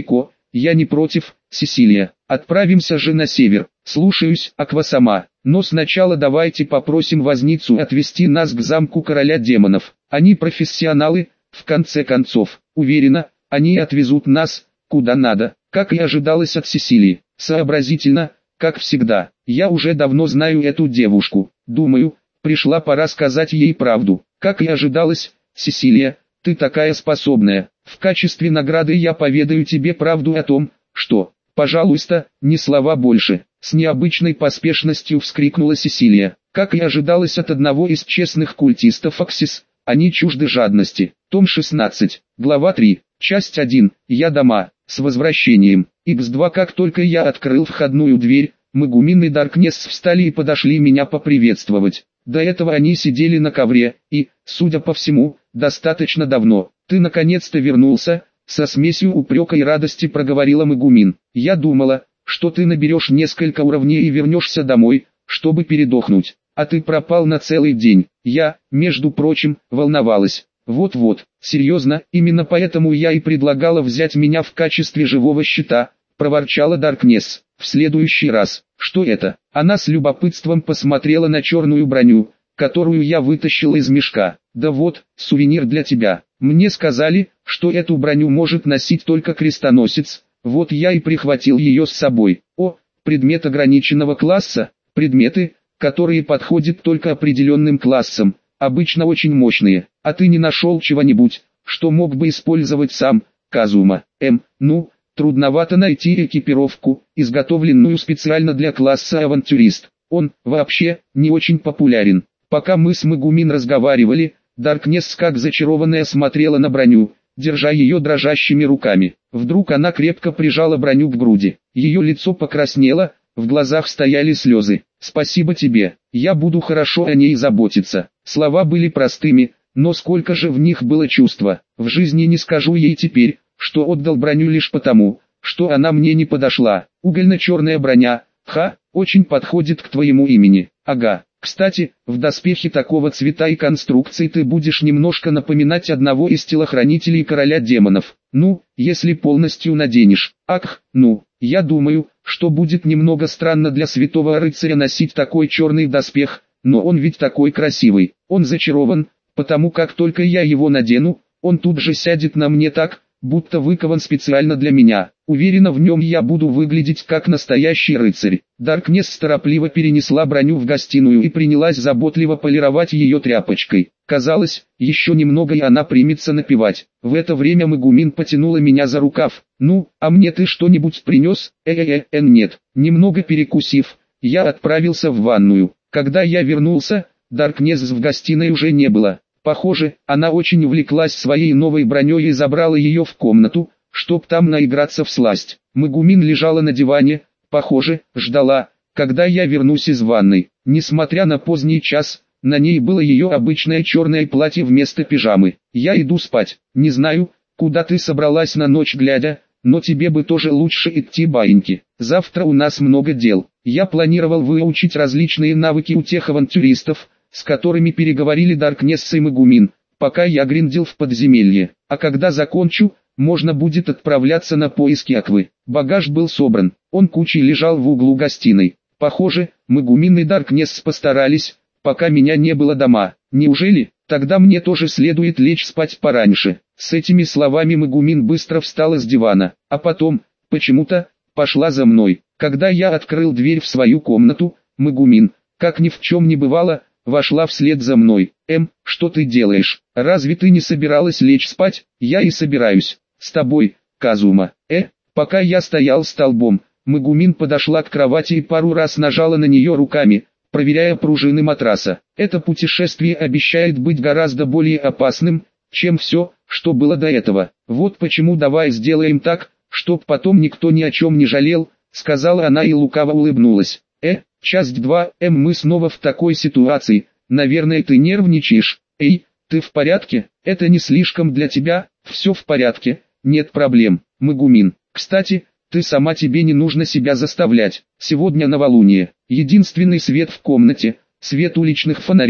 я не против, Сесилия. Отправимся же на север. Слушаюсь, Аква-сама. Но сначала давайте попросим возницу отвести нас к замку короля демонов. Они профессионалы, в конце концов. Уверена, они отвезут нас, куда надо, как и ожидалось от Сесилии. Сообразительно, как всегда. Я уже давно знаю эту девушку. Думаю, пришла пора сказать ей правду. Как и ожидалось, Сесилия, ты такая способная. В качестве награды я поведаю тебе правду о том, что... «Пожалуйста, ни слова больше», — с необычной поспешностью вскрикнула Сесилия. Как и ожидалось от одного из честных культистов Аксис, они чужды жадности. Том 16, глава 3, часть 1, «Я дома», с возвращением. Х2. Как только я открыл входную дверь, Мегумин и Даркнесс встали и подошли меня поприветствовать. До этого они сидели на ковре, и, судя по всему, достаточно давно. «Ты наконец-то вернулся», — со смесью упрека и радости проговорила Мегумин. «Я думала, что ты наберешь несколько уровней и вернешься домой, чтобы передохнуть. А ты пропал на целый день. Я, между прочим, волновалась». «Вот-вот, серьезно, именно поэтому я и предлагала взять меня в качестве живого щита», — проворчала Даркнесс. «В следующий раз». «Что это?» Она с любопытством посмотрела на черную броню, которую я вытащил из мешка. «Да вот, сувенир для тебя. Мне сказали, что эту броню может носить только крестоносец, вот я и прихватил ее с собой». «О, предмет ограниченного класса, предметы, которые подходят только определенным классам, обычно очень мощные. А ты не нашел чего-нибудь, что мог бы использовать сам, Казума?» Ну, трудновато найти экипировку, изготовленную специально для класса авантюрист. Он, вообще, не очень популярен. Пока мы с Мегумин разговаривали, Даркнесс как зачарованная смотрела на броню, держа ее дрожащими руками. Вдруг она крепко прижала броню к груди. Ее лицо покраснело, в глазах стояли слезы. «Спасибо тебе, я буду хорошо о ней заботиться». Слова были простыми, но сколько же в них было чувства. В жизни не скажу ей теперь, что отдал броню лишь потому, что она мне не подошла. Угольно-черная броня, очень подходит к твоему имени. Ага. Кстати, в доспехе такого цвета и конструкции ты будешь немножко напоминать одного из телохранителей короля демонов. Ну, если полностью наденешь. Ах, ну, я думаю, что будет немного странно для святого рыцаря носить такой черный доспех, но он ведь такой красивый. Он зачарован, потому как только я его надену, он тут же сядет на мне так, будто выкован специально для меня. Уверена, в нем я буду выглядеть как настоящий рыцарь. Даркнесс торопливо перенесла броню в гостиную и принялась заботливо полировать ее тряпочкой. Казалось, еще немного и она примется напевать. В это время Мегумин потянула меня за рукав. «Ну, а мне ты что-нибудь принес?» Нет. Немного перекусив, я отправился в ванную. Когда я вернулся, Даркнесс в гостиной уже не было. Похоже, она очень увлеклась своей новой броней и забрала ее в комнату, чтоб там наиграться всласть. Мегумин лежала на диване, похоже, ждала, когда я вернусь из ванной. Несмотря на поздний час, на ней было ее обычное черное платье вместо пижамы. «Я иду спать. Не знаю, куда ты собралась на ночь глядя, но тебе бы тоже лучше идти, баиньки. Завтра у нас много дел. Я планировал выучить различные навыки у тех авантюристов, с которыми переговорили Даркнесс и Мегумин, пока я гриндил в подземелье. А когда закончу, можно будет отправляться на поиски Аквы». Багаж был собран, он кучей лежал в углу гостиной. Похоже, Мегумин и Даркнесс постарались, пока меня не было дома. Неужели? Тогда мне тоже следует лечь спать пораньше. С этими словами Мегумин быстро встала с дивана, а потом, почему-то, пошла за мной. Когда я открыл дверь в свою комнату, Мегумин, как ни в чем не бывало, вошла вслед за мной. Что ты делаешь? Разве ты не собиралась лечь спать? Я и собираюсь. С тобой, Казума. Пока я стоял столбом, Мегумин подошла к кровати и пару раз нажала на нее руками, проверяя пружины матраса. Это путешествие обещает быть гораздо более опасным, чем все, что было до этого. Вот почему давай сделаем так, чтоб потом никто ни о чем не жалел, сказала она и лукаво улыбнулась. Часть 2. Мы снова в такой ситуации. Наверное, ты нервничаешь. Эй, ты в порядке? Это не слишком для тебя? Все в порядке, нет проблем. Мегумин, кстати, ты сама, тебе не нужно себя заставлять. Сегодня новолуние. Единственный свет в комнате, свет уличных фонарей,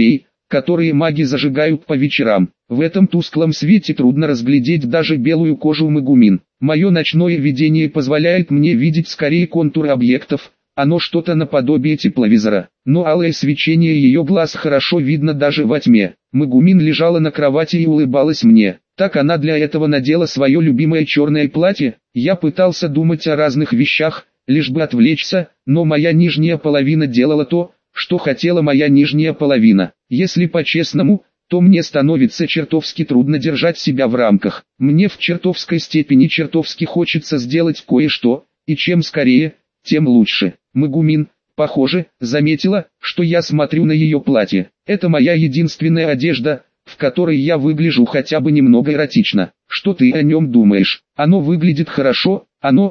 которые маги зажигают по вечерам. В этом тусклом свете трудно разглядеть даже белую кожу Мегумин. Мое ночное видение позволяет мне видеть скорее контуры объектов, оно что-то наподобие тепловизора. Но алое свечение ее глаз хорошо видно даже во тьме. Мегумин лежала на кровати и улыбалась мне. Так она для этого надела свое любимое черное платье. Я пытался думать о разных вещах, лишь бы отвлечься, но моя нижняя половина делала то, что хотела моя нижняя половина. Если по-честному, то мне становится чертовски трудно держать себя в рамках. Мне в чертовской степени чертовски хочется сделать кое-что, и чем скорее, тем лучше. Мегумин, похоже, заметила, что я смотрю на ее платье. Это моя единственная одежда, в которой я выгляжу хотя бы немного эротично. Что ты о нем думаешь? Оно выглядит хорошо,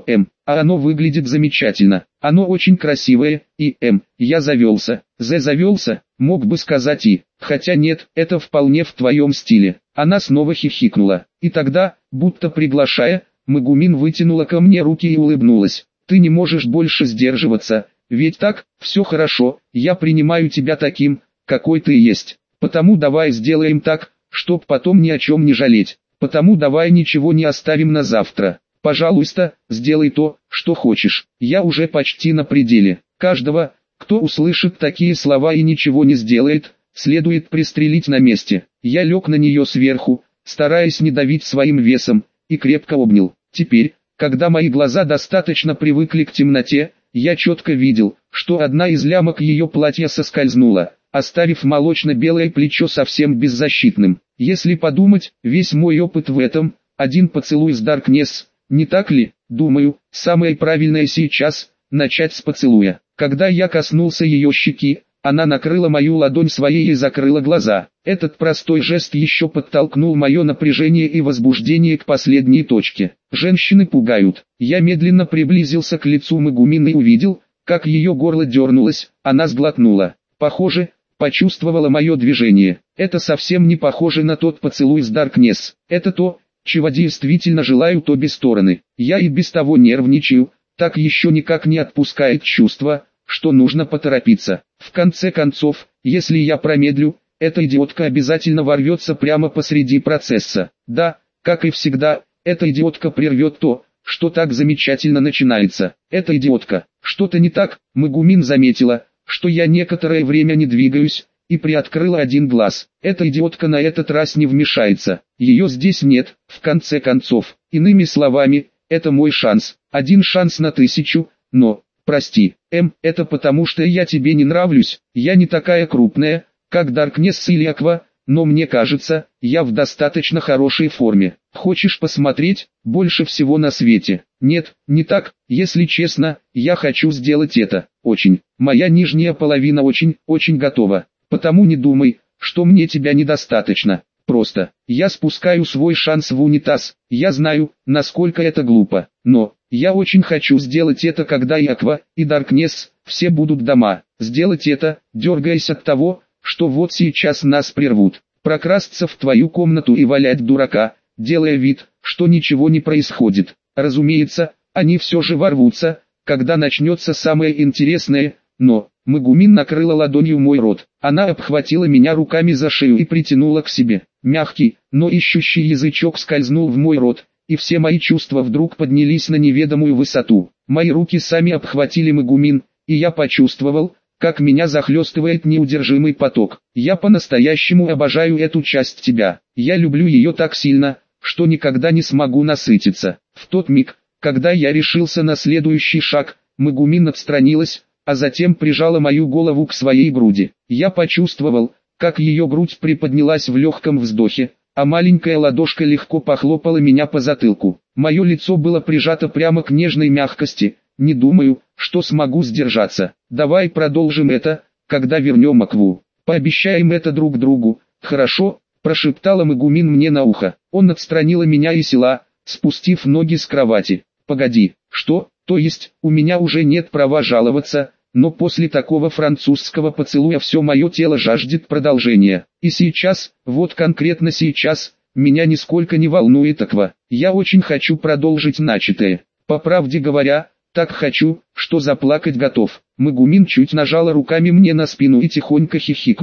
оно выглядит замечательно. Оно очень красивое, и я завелся. Завелся, мог бы сказать и, хотя нет, это вполне в твоем стиле. Она снова хихикнула. И тогда, будто приглашая, Мегумин вытянула ко мне руки и улыбнулась. Ты не можешь больше сдерживаться, ведь так, все хорошо, я принимаю тебя таким, какой ты есть. Потому давай сделаем так, чтоб потом ни о чем не жалеть. Потому давай ничего не оставим на завтра. Пожалуйста, сделай то, что хочешь. Я уже почти на пределе. Каждого, кто услышит такие слова и ничего не сделает, следует пристрелить на месте. Я лег на нее сверху, стараясь не давить своим весом, и крепко обнял. Теперь, когда мои глаза достаточно привыкли к темноте, я четко видел, что одна из лямок ее платья соскользнула, оставив молочно-белое плечо совсем беззащитным. Если подумать, весь мой опыт в этом, один поцелуй с Даркнесс, не так ли? Думаю, самое правильное сейчас, начать с поцелуя. Когда я коснулся ее щеки, она накрыла мою ладонь своей и закрыла глаза. Этот простой жест еще подтолкнул мое напряжение и возбуждение к последней точке. Женщины пугают. Я медленно приблизился к лицу Мегумин и увидел, как ее горло дернулось, она сглотнула. Похоже, почувствовала мое движение. Это совсем не похоже на тот поцелуй с Даркнесс. Это то, чего действительно желают обе стороны. Я и без того нервничаю, так еще никак не отпускает чувство, что нужно поторопиться. В конце концов, если я промедлю, эта идиотка обязательно ворвется прямо посреди процесса. Да, как и всегда, эта идиотка прервет то, что так замечательно начинается. Эта идиотка, что-то не так, Мегумин заметила, что я некоторое время не двигаюсь, и приоткрыла один глаз. Эта идиотка на этот раз не вмешается. Ее здесь нет, в конце концов. Иными словами, это мой шанс. Один шанс на 1000, но, прости, это потому что я тебе не нравлюсь. Я не такая крупная, как Даркнесс или Аква, но мне кажется, я в достаточно хорошей форме. Хочешь посмотреть? Больше всего на свете. Нет, не так, если честно, я хочу сделать это. Очень. Моя нижняя половина очень готова. Потому не думай, что мне тебя недостаточно. Просто, я спускаю свой шанс в унитаз. Я знаю, насколько это глупо. Но, я очень хочу сделать это, когда и Аква, и Даркнесс, все будут дома. Сделать это, дергаясь от того, что вот сейчас нас прервут. Прокрасться в твою комнату и валять дурака, делая вид, что ничего не происходит. Разумеется, они все же ворвутся, когда начнется самое интересное, но... Мегумин накрыла ладонью мой рот. Она обхватила меня руками за шею и притянула к себе. Мягкий, но ищущий язычок скользнул в мой рот, и все мои чувства вдруг поднялись на неведомую высоту. Мои руки сами обхватили Мегумин, и я почувствовал, как меня захлестывает неудержимый поток. Я по-настоящему обожаю эту часть тебя. Я люблю ее так сильно, что никогда не смогу насытиться. В тот миг, когда я решился на следующий шаг, Мегумин отстранилась, а затем прижала мою голову к своей груди. Я почувствовал, как ее грудь приподнялась в легком вздохе, а маленькая ладошка легко похлопала меня по затылку. Мое лицо было прижато прямо к нежной мягкости. Не думаю, что смогу сдержаться. Давай продолжим это, когда вернем Акву. Пообещаем это друг другу. Хорошо, прошептала Мегумин мне на ухо. Он отстранила меня и села, спустив ноги с кровати. Погоди, что? То есть, у меня уже нет права жаловаться, но после такого французского поцелуя все мое тело жаждет продолжения. И сейчас, вот конкретно сейчас, меня нисколько не волнует Аква. Я очень хочу продолжить начатое. По правде говоря, так хочу, что заплакать готов. Мегумин чуть нажала руками мне на спину и тихонько хихикнула.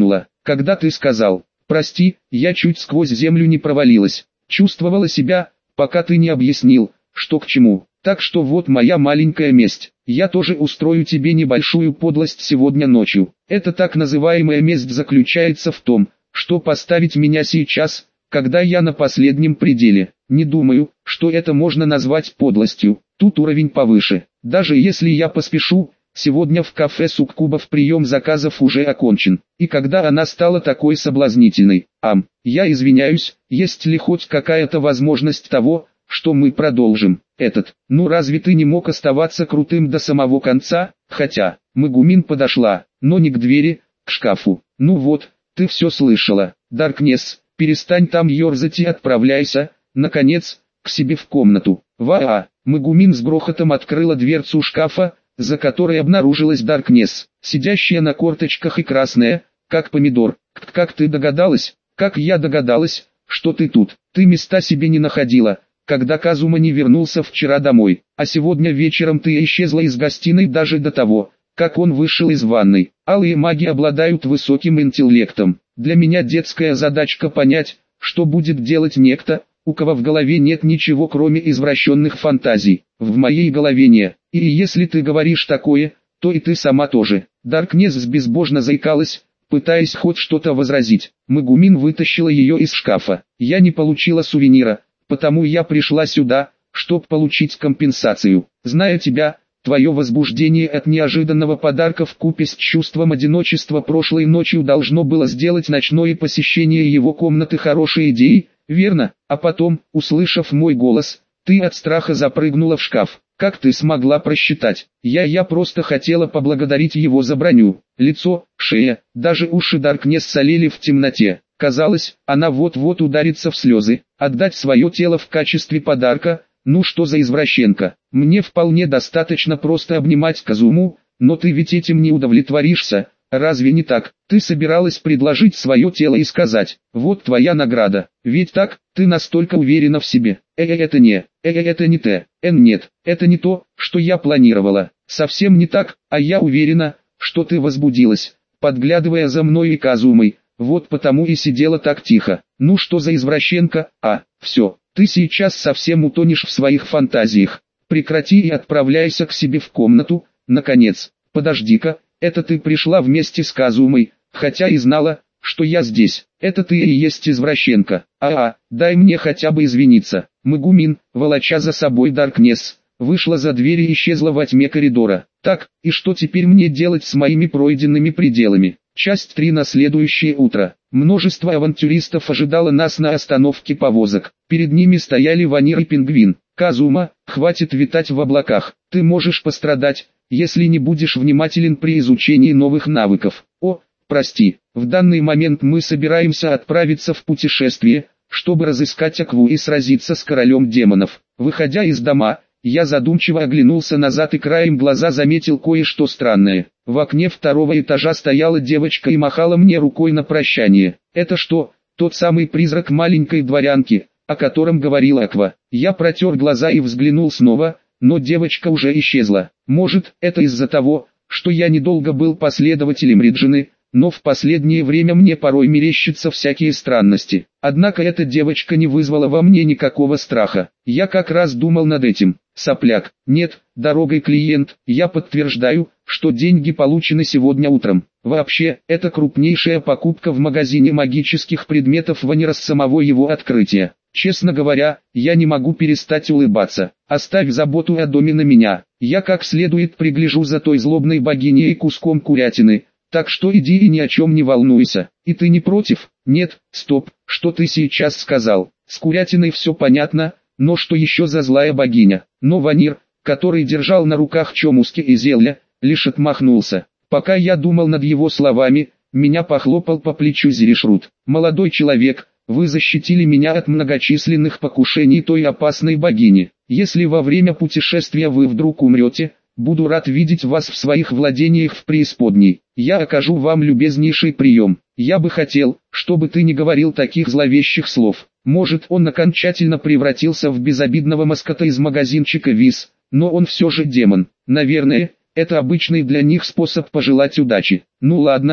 когда ты сказал «прости», я чуть сквозь землю не провалилась. Чувствовала себя, пока ты не объяснил, что к чему. Так что вот моя маленькая месть. Я тоже устрою тебе небольшую подлость сегодня ночью. Эта так называемая месть заключается в том, что поставить меня сейчас, когда я на последнем пределе. Не думаю, что это можно назвать подлостью. Тут уровень повыше. Даже если я поспешу, сегодня в кафе Суккубов прием заказов уже окончен. И когда она стала такой соблазнительной, я извиняюсь, есть ли хоть какая-то возможность того, что мы продолжим этот? Ну разве ты не мог оставаться крутым до самого конца? Хотя, Магумин подошла, но не к двери, к шкафу. Ну вот, ты все слышала. Даркнесс, перестань там ерзать и отправляйся, наконец, к себе в комнату. Магумин с грохотом открыла дверцу шкафа, за которой обнаружилась Даркнесс, сидящая на корточках и красная, как помидор. Как ты догадалась? Как я догадалась, что ты тут? Ты места себе не находила, когда Казума не вернулся вчера домой, а сегодня вечером ты исчезла из гостиной даже до того, как он вышел из ванной. Алые маги обладают высоким интеллектом. Для меня детская задачка понять, что будет делать некто, у кого в голове нет ничего кроме извращенных фантазий. В моей голове не. И если ты говоришь такое, то и ты сама тоже. Даркнесс безбожно заикалась, пытаясь хоть что-то возразить. Магумин вытащила ее из шкафа. Я не получила сувенира, потому я пришла сюда, чтобы получить компенсацию. Зная тебя, твое возбуждение от неожиданного подарка вкупе с чувством одиночества прошлой ночью должно было сделать ночное посещение его комнаты хорошей идеей, верно? А потом, услышав мой голос, ты от страха запрыгнула в шкаф. Как ты смогла просчитать? Я просто хотела поблагодарить его за броню. Лицо, шея, даже уши Даркнесс солили в темноте. Казалось, она вот-вот ударится в слезы. Отдать свое тело в качестве подарка? Ну что за извращенка? Мне вполне достаточно просто обнимать Казуму, но ты ведь этим не удовлетворишься. Разве не так? Ты собиралась предложить свое тело и сказать: вот твоя награда. Ведь так, ты настолько уверена в себе. Это не ты. Нет, это не то, что я планировала. Совсем не так, а я уверена, что ты возбудилась, подглядывая за мной и Казумой. Вот потому и сидела так тихо. Ну что за извращенка? Все, ты сейчас совсем утонешь в своих фантазиях. Прекрати и отправляйся к себе в комнату, наконец. Подожди-ка, это ты пришла вместе с Казумой, хотя и знала, что я здесь. Это ты и есть извращенка. Дай мне хотя бы извиниться. Магумин, волоча за собой Даркнесс, вышла за дверь и исчезла во тьме коридора. Так, и что теперь мне делать с моими пройденными пределами? Часть 3 на следующее утро. Множество авантюристов ожидало нас на остановке повозок. Перед ними стояли Ванир и Пингвин. Казума, хватит витать в облаках. Ты можешь пострадать, если не будешь внимателен при изучении новых навыков. Прости, в данный момент мы собираемся отправиться в путешествие, чтобы разыскать Акву и сразиться с королем демонов. Выходя из дома, я задумчиво оглянулся назад и краем глаза заметил кое-что странное. В окне 2-го этажа стояла девочка и махала мне рукой на прощание. Это что, тот самый призрак маленькой дворянки, о котором говорила Аква? Я протер глаза и взглянул снова, но девочка уже исчезла. Может, это из-за того, что я недолго был последователем Риджины, но в последнее время мне порой мерещатся всякие странности. Однако эта девочка не вызвала во мне никакого страха. Я как раз думал над этим. Сопляк. Нет, дорогой клиент, я подтверждаю, что деньги получены сегодня утром. Вообще, это крупнейшая покупка в магазине магических предметов Ванира с самого его открытия. Честно говоря, я не могу перестать улыбаться. Оставь заботу о доме на меня. Я как следует пригляжу за той злобной богиней и куском курятины. Так что иди и ни о чем не волнуйся. И ты не против? Нет, стоп, что ты сейчас сказал? С курятиной все понятно, но что еще за злая богиня? Но Ванир, который держал на руках Чомуски и Зелья, лишь отмахнулся. Пока я думал над его словами, меня похлопал по плечу Зиришрут. Молодой человек, вы защитили меня от многочисленных покушений той опасной богини. Если во время путешествия вы вдруг умрете, буду рад видеть вас в своих владениях в преисподней. Я окажу вам любезнейший прием. Я бы хотел, чтобы ты не говорил таких зловещих слов. Может, он окончательно превратился в безобидного маскота из магазинчика Виз, но он все же демон. Наверное, это обычный для них способ пожелать удачи. Ну ладно,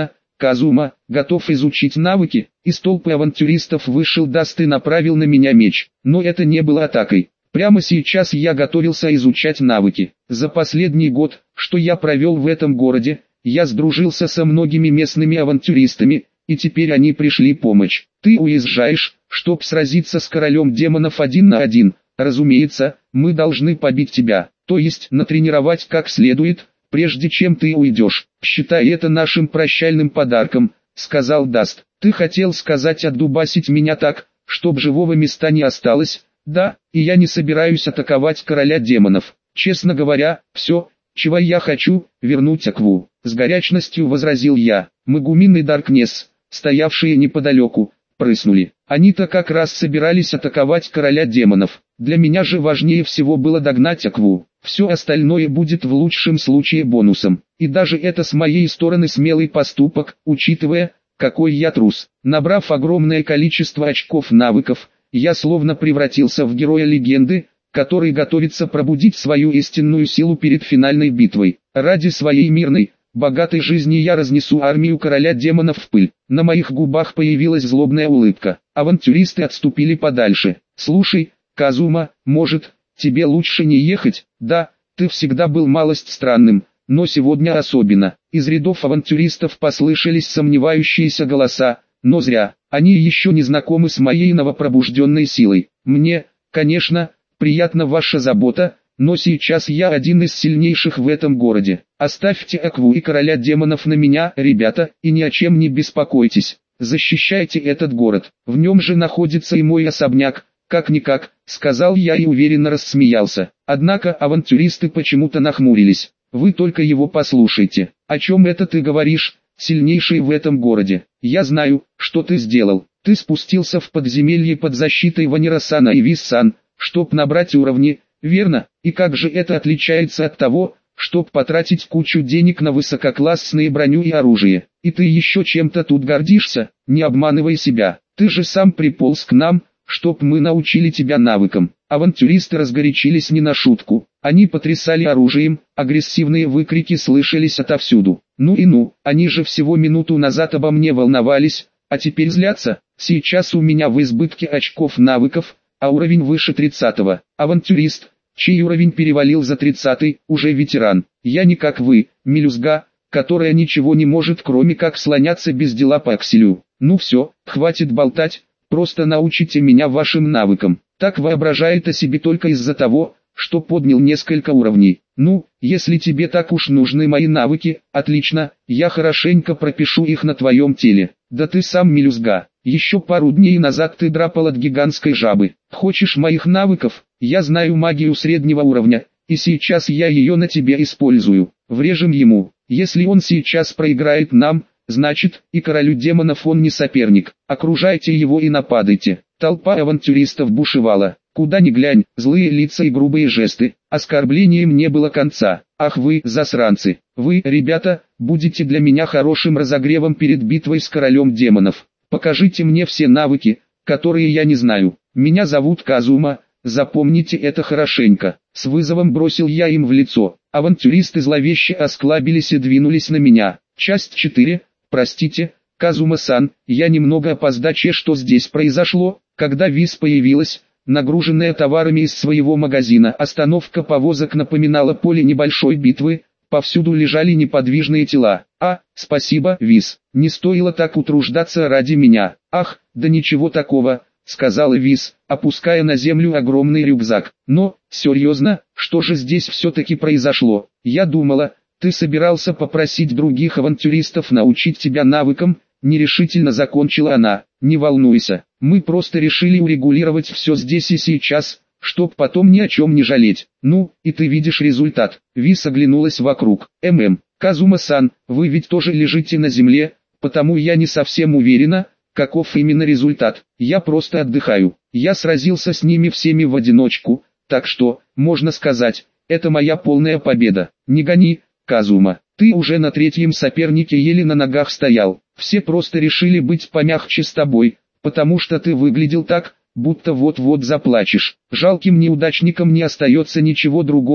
Казума, готов изучить навыки?» Из толпы авантюристов вышел Даст и направил на меня меч. Но это не было атакой. Прямо сейчас я готовился изучать навыки. За последний год, что я провел в этом городе, я сдружился со многими местными авантюристами, и теперь они пришли помочь. «Ты уезжаешь, чтоб сразиться с королем демонов 1 на 1. Разумеется, мы должны побить тебя, то есть натренировать как следует, прежде чем ты уйдешь. Считай это нашим прощальным подарком», — сказал Даст. «Ты хотел сказать отдубасить меня так, чтоб живого места не осталось?» «Да, и я не собираюсь атаковать короля демонов. Честно говоря, все, чего я хочу, вернуть Акву», — с горячностью возразил я. Магумин и Даркнесс, стоявшие неподалеку, прыснули. Они-то как раз собирались атаковать короля демонов. Для меня же важнее всего было догнать Акву. Все остальное будет в лучшем случае бонусом. И даже это с моей стороны смелый поступок, учитывая, какой я трус. Набрав огромное количество очков навыков, я словно превратился в героя легенды, который готовится пробудить свою истинную силу перед финальной битвой. Ради своей мирной, богатой жизни я разнесу армию короля демонов в пыль. На моих губах появилась злобная улыбка. Авантюристы отступили подальше. «Слушай, Казума, может, тебе лучше не ехать?» «Да, ты всегда был малость странным, но сегодня особенно». Из рядов авантюристов послышались сомневающиеся голоса, но зря. Они еще не знакомы с моей новопробужденной силой. «Мне, конечно, приятна ваша забота, но сейчас я один из сильнейших в этом городе. Оставьте Акву и короля демонов на меня, ребята, и ни о чем не беспокойтесь. Защищайте этот город. В нем же находится и мой особняк, как-никак», — сказал я и уверенно рассмеялся. Однако авантюристы почему-то нахмурились. «Вы только его послушайте. О чем это ты говоришь, сильнейший в этом городе? Я знаю, что ты сделал. Ты спустился в подземелье под защитой Ванирасана и Виссан, чтоб набрать уровни, верно? И как же это отличается от того, чтоб потратить кучу денег на высококлассные броню и оружие? И ты еще чем-то тут гордишься? Не обманывай себя. Ты же сам приполз к нам, чтоб мы научили тебя навыкам». Авантюристы разгорячились не на шутку. Они потрясали оружием, агрессивные выкрики слышались отовсюду. «Ну и ну, они же всего минуту назад обо мне волновались, а теперь злятся. Сейчас у меня в избытке очков навыков, а уровень выше 30-го. Авантюрист, чей уровень перевалил за 30-й, уже ветеран. Я не как вы, мелюзга, которая ничего не может кроме как слоняться без дела по акселю. Ну все, хватит болтать, просто научите меня вашим навыкам». Так воображает о себе только из-за того, что поднял несколько уровней. «Ну, если тебе так уж нужны мои навыки, отлично, я хорошенько пропишу их на твоем теле». «Да ты сам мелюзга, еще пару дней назад ты драпал от гигантской жабы. Хочешь моих навыков? Я знаю магию среднего уровня, и сейчас я ее на тебе использую. Врежем ему. Если он сейчас проиграет нам, значит, и королю демонов он не соперник. Окружайте его и нападайте». Толпа авантюристов бушевала. Куда ни глянь, злые лица и грубые жесты. Оскорблениям не было конца. «Ах вы, засранцы! Вы, ребята, будете для меня хорошим разогревом перед битвой с королем демонов. Покажите мне все навыки, которые я не знаю. Меня зовут Казума, запомните это хорошенько». С вызовом бросил я им в лицо. Авантюристы зловеще осклабились и двинулись на меня. Часть 4. Простите, Казума-сан, я немного опоздаче, что здесь произошло? Когда Вис появилась, нагруженная товарами из своего магазина, остановка повозок напоминала поле небольшой битвы, повсюду лежали неподвижные тела. Спасибо, Вис, не стоило так утруждаться ради меня». «Ах, да ничего такого», — сказала Вис, опуская на землю огромный рюкзак. «Но, серьезно, что же здесь все-таки произошло? Я думала, ты собирался попросить других авантюристов научить тебя навыкам», — нерешительно закончила она. «Не волнуйся, мы просто решили урегулировать все здесь и сейчас, чтоб потом ни о чем не жалеть. Ну, и ты видишь результат». Вис оглянулась вокруг. Казума-сан, вы ведь тоже лежите на земле, потому я не совсем уверена, каков именно результат. Я просто отдыхаю. Я сразился с ними всеми в одиночку, так что, можно сказать, это моя полная победа. Не гони, Казума. Ты уже на третьем сопернике еле на ногах стоял. Все просто решили быть помягче с тобой, потому что ты выглядел так, будто вот-вот заплачешь. Жалким неудачникам не остается ничего другого,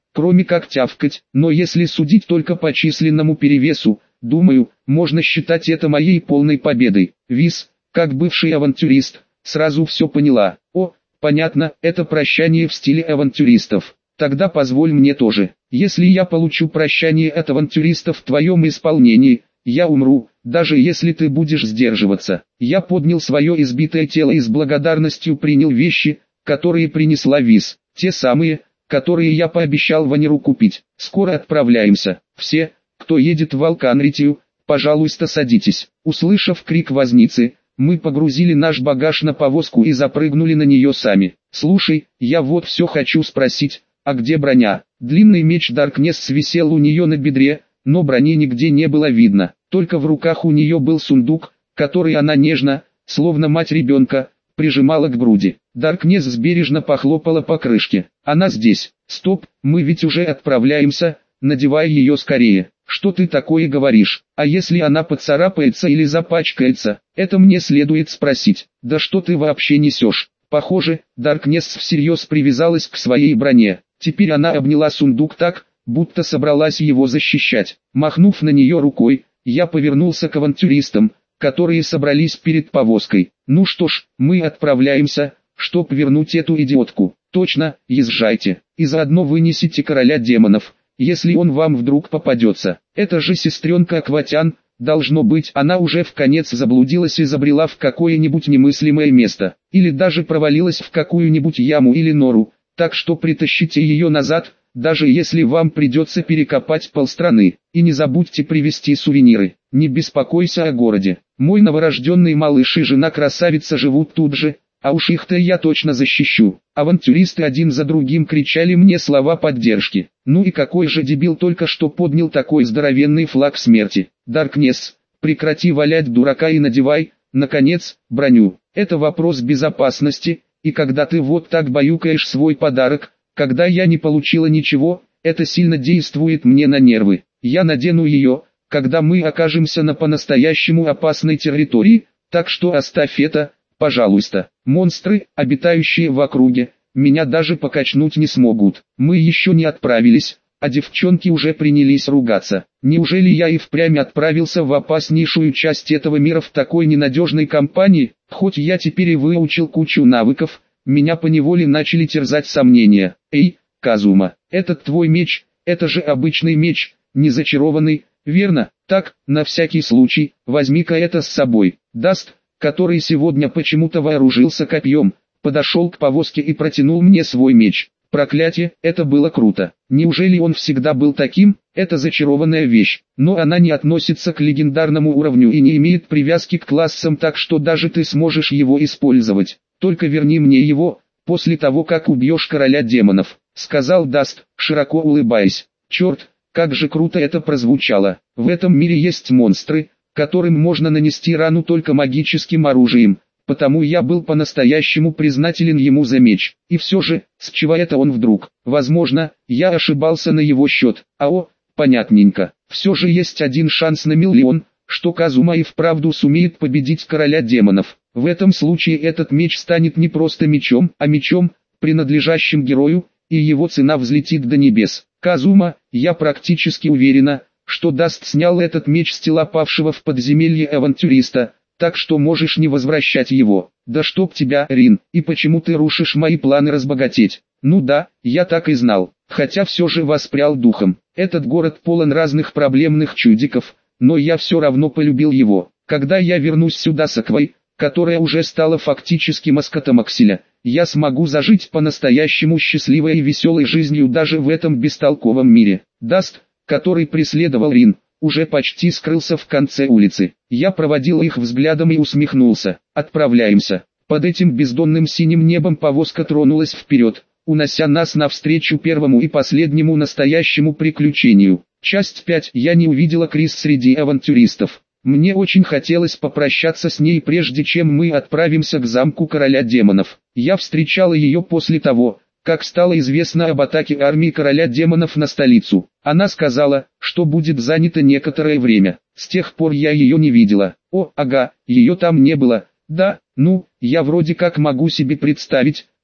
кроме как тявкать, но если судить только по численному перевесу, думаю, можно считать это моей полной победой. Виз, как бывший авантюрист, сразу все поняла. О, понятно, это прощание в стиле авантюристов. Тогда позволь мне тоже. Если я получу прощание от авантюристов в твоем исполнении, я умру, даже если ты будешь сдерживаться. Я поднял свое избитое тело и с благодарностью принял вещи, которые принесла Виз. Те самые, которые я пообещал Ванеру купить. Скоро отправляемся. Все, кто едет в Алканритию, пожалуйста, садитесь. Услышав крик возницы, мы погрузили наш багаж на повозку и запрыгнули на нее сами. Слушай, я вот все хочу спросить, а где броня? Длинный меч Даркнесс висел у нее на бедре, но брони нигде не было видно. Только в руках у нее был сундук, который она нежно, словно мать ребенка, прижимала к груди. Даркнесс бережно похлопала по крышке. Она здесь. Стоп, мы ведь уже отправляемся, надевай ее скорее. Что ты такое говоришь? А если она поцарапается или запачкается? Это мне следует спросить. Да что ты вообще несешь? Похоже, Даркнесс всерьез привязалась к своей броне. Теперь она обняла сундук так, будто собралась его защищать. Махнув на нее рукой, я повернулся к авантюристам, которые собрались перед повозкой. Ну что ж, мы отправляемся, чтоб вернуть эту идиотку. Точно, езжайте, и заодно вынесите короля демонов, если он вам вдруг попадется. Это же сестренка Акватян, должно быть, она уже в конец заблудилась и забрела в какое-нибудь немыслимое место, или даже провалилась в какую-нибудь яму или нору, так что притащите ее назад, даже если вам придется перекопать полстраны. И не забудьте привезти сувениры. Не беспокойся о городе. Мой новорожденный малыш и жена-красавица живут тут же, а уж их-то я точно защищу. Авантюристы один за другим кричали мне слова поддержки. Ну и какой же дебил только что поднял такой здоровенный флаг смерти. Даркнесс, прекрати валять дурака и надевай, наконец, броню. Это вопрос безопасности, и когда ты вот так баюкаешь свой подарок, когда я не получила ничего, это сильно действует мне на нервы. Я надену ее, когда мы окажемся на по-настоящему опасной территории, так что оставь это, пожалуйста. Монстры, обитающие в округе, меня даже покачнуть не смогут. Мы еще не отправились, а девчонки уже принялись ругаться. Неужели я и впрямь отправился в опаснейшую часть этого мира в такой ненадежной компании? Хоть я теперь и выучил кучу навыков, меня поневоле начали терзать сомнения. Эй, Казума, этот твой меч, это же обычный меч, не зачарованный, верно? Так, на всякий случай, возьми-ка это с собой. Даст, который сегодня почему-то вооружился копьем, подошел к повозке и протянул мне свой меч. Проклятие, это было круто. Неужели он всегда был таким? Это зачарованная вещь, но она не относится к легендарному уровню и не имеет привязки к классам, так что даже ты сможешь его использовать. Только верни мне его, после того как убьешь короля демонов, сказал Даст, широко улыбаясь. Черт, как же круто это прозвучало. В этом мире есть монстры, которым можно нанести рану только магическим оружием, потому я был по-настоящему признателен ему за меч. И все же, с чего это он вдруг? Возможно, я ошибался на его счет. Понятненько. Все же есть один шанс на миллион, что Казума и вправду сумеет победить короля демонов. В этом случае этот меч станет не просто мечом, а мечом, принадлежащим герою, и его цена взлетит до небес. Казума, я практически уверена, что Даст снял этот меч с тела павшего в подземелье авантюриста, так что можешь не возвращать его. Да чтоб тебя, Рин, и почему ты рушишь мои планы разбогатеть? Ну да, я так и знал, хотя все же воспрял духом. Этот город полон разных проблемных чудиков, но я все равно полюбил его. Когда я вернусь сюда с Аквой, которая уже стала фактически маскотом Акселя, я смогу зажить по-настоящему счастливой и веселой жизнью даже в этом бестолковом мире. Даст, который преследовал Рин, уже почти скрылся в конце улицы. Я проводил их взглядом и усмехнулся. Отправляемся. Под этим бездонным синим небом повозка тронулась вперед, унося нас навстречу первому и последнему настоящему приключению. Часть 5. Я не увидела Крис среди авантюристов. Мне очень хотелось попрощаться с ней прежде чем мы отправимся к замку короля демонов. Я встречала ее после того, как стало известно об атаке армии короля демонов на столицу. Она сказала, что будет занята некоторое время. С тех пор я ее не видела. Ага, ее там не было. Да, ну, я вроде как могу себе представить,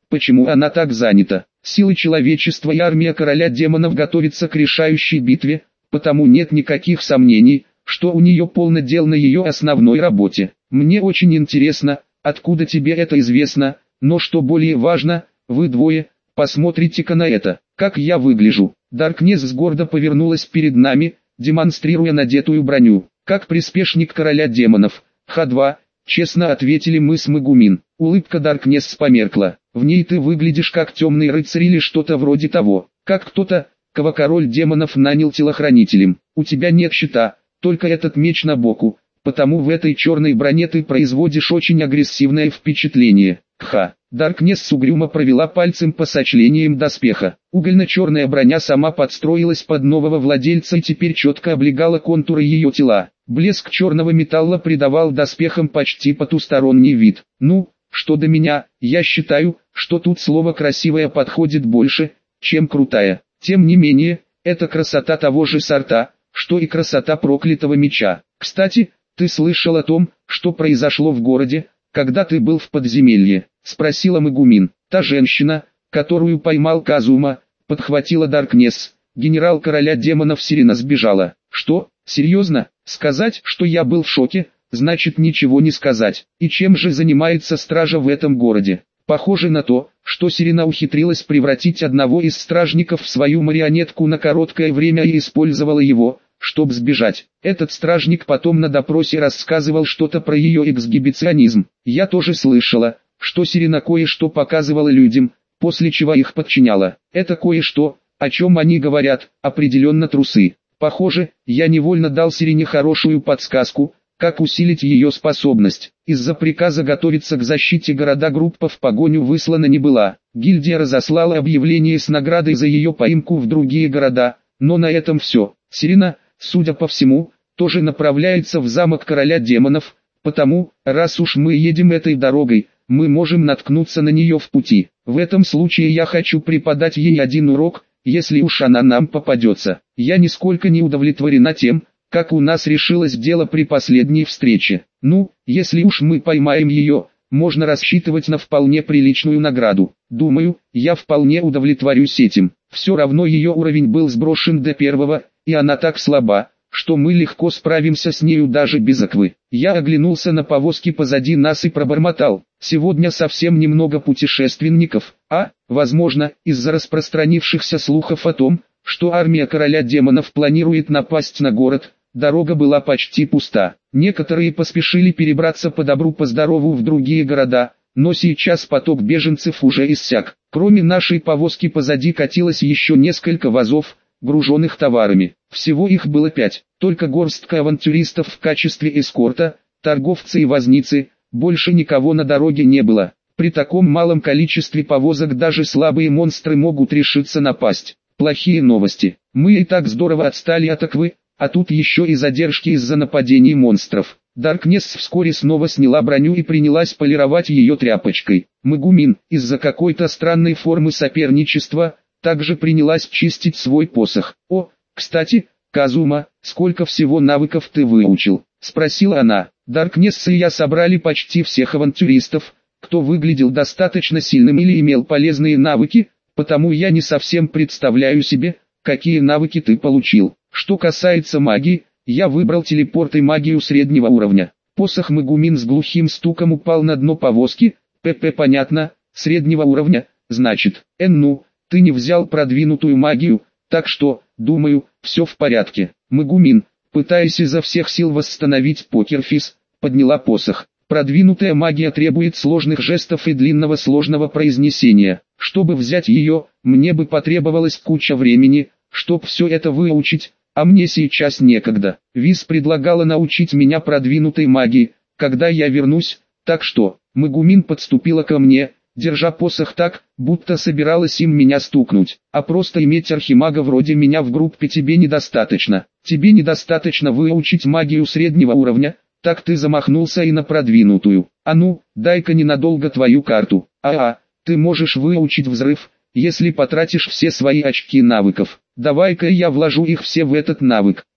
почему она так занята. Силы человечества и армия короля демонов готовятся к решающей битве, потому нет никаких сомнений, что у нее полно дел на ее основной работе. Мне очень интересно, откуда тебе это известно, но что более важно, вы двое, посмотрите-ка на это, как я выгляжу. Даркнесс гордо повернулась перед нами, демонстрируя надетую броню. Как приспешник короля демонов, Х2, честно ответили мы с Мегумин. Улыбка Даркнесс померкла. В ней ты выглядишь как темный рыцарь или что-то вроде того, как кто-то, кого король демонов нанял телохранителем. У тебя нет щита, только этот меч на боку, потому в этой черной броне ты производишь очень агрессивное впечатление. Кха. Даркнесс угрюмо провела пальцем по сочлениям доспеха. Угольно-черная броня сама подстроилась под нового владельца и теперь четко облегала контуры ее тела. Блеск черного металла придавал доспехам почти потусторонний вид. Ну, что до меня, я считаю, что тут слово «красивая» подходит больше, чем «крутая». Тем не менее, это красота того же сорта, что и красота проклятого меча. Кстати, ты слышал о том, что произошло в городе, когда ты был в подземелье? Спросила Мегумин. Та женщина, которую поймал Казума, подхватила Даркнесс. Генерал короля демонов Сирена сбежала. Что, серьезно? Сказать, что я был в шоке, значит ничего не сказать. И чем же занимается стража в этом городе? Похоже на то, что Сирена ухитрилась превратить одного из стражников в свою марионетку на короткое время и использовала его, чтобы сбежать. Этот стражник потом на допросе рассказывал что-то про ее эксгибиционизм. Я тоже слышала, что Сирена кое-что показывала людям, после чего их подчиняла. Это кое-что, о чем они говорят, определенно трусы. Похоже, я невольно дал Сирене хорошую подсказку, как усилить ее способность. Из-за приказа готовиться к защите города группа в погоню выслана не была. Гильдия разослала объявление с наградой за ее поимку в другие города, но на этом все. Сирена, судя по всему, тоже направляется в замок короля демонов, потому, раз уж мы едем этой дорогой, мы можем наткнуться на нее в пути. В этом случае я хочу преподать ей один урок, если уж она нам попадется. Я нисколько не удовлетворена тем, как у нас решилось дело при последней встрече. Ну, если уж мы поймаем ее, можно рассчитывать на вполне приличную награду. Думаю, я вполне удовлетворюсь этим. Все равно ее уровень был сброшен до первого, и она так слаба, что мы легко справимся с нею даже без аквы. Я оглянулся на повозки позади нас и пробормотал. Сегодня совсем немного путешественников, возможно, из-за распространившихся слухов о том, что армия короля демонов планирует напасть на город, дорога была почти пуста. Некоторые поспешили перебраться по добру по здорову в другие города, но сейчас поток беженцев уже иссяк. Кроме нашей повозки позади катилось еще несколько вазов, груженных товарами. Всего их было 5, только горстка авантюристов в качестве эскорта, торговцы и возницы, больше никого на дороге не было. При таком малом количестве повозок даже слабые монстры могут решиться напасть. Плохие новости. Мы и так здорово отстали от аквы, а тут еще и задержки из-за нападений монстров. Даркнесс вскоре снова сняла броню и принялась полировать ее тряпочкой. Мегумин, из-за какой-то странной формы соперничества, также принялась чистить свой посох. «О, кстати, Казума, сколько всего навыков ты выучил?» — спросила она. Даркнесс и я собрали почти всех авантюристов, кто выглядел достаточно сильным или имел полезные навыки, потому я не совсем представляю себе, какие навыки ты получил. Что касается магии, я выбрал телепорт и магию среднего уровня. Посох Мегумин с глухим стуком упал на дно повозки. Понятно, среднего уровня, значит. Ну, ты не взял продвинутую магию, так что, думаю, все в порядке. Мегумин, пытаясь изо всех сил восстановить покерфейс, подняла посох. Продвинутая магия требует сложных жестов и длинного сложного произнесения. Чтобы взять ее, мне бы потребовалась куча времени, чтобы все это выучить, а мне сейчас некогда. Виз предлагала научить меня продвинутой магии, когда я вернусь, так что, Мегумин подступила ко мне, держа посох так, будто собиралась им меня стукнуть. А просто иметь архимага вроде меня в группе тебе недостаточно. Тебе недостаточно выучить магию среднего уровня, так ты замахнулся и на продвинутую. А ну, дай-ка ненадолго твою карту. Ты можешь выучить взрыв, если потратишь все свои очки навыков. Давай-ка я вложу их все в этот навык.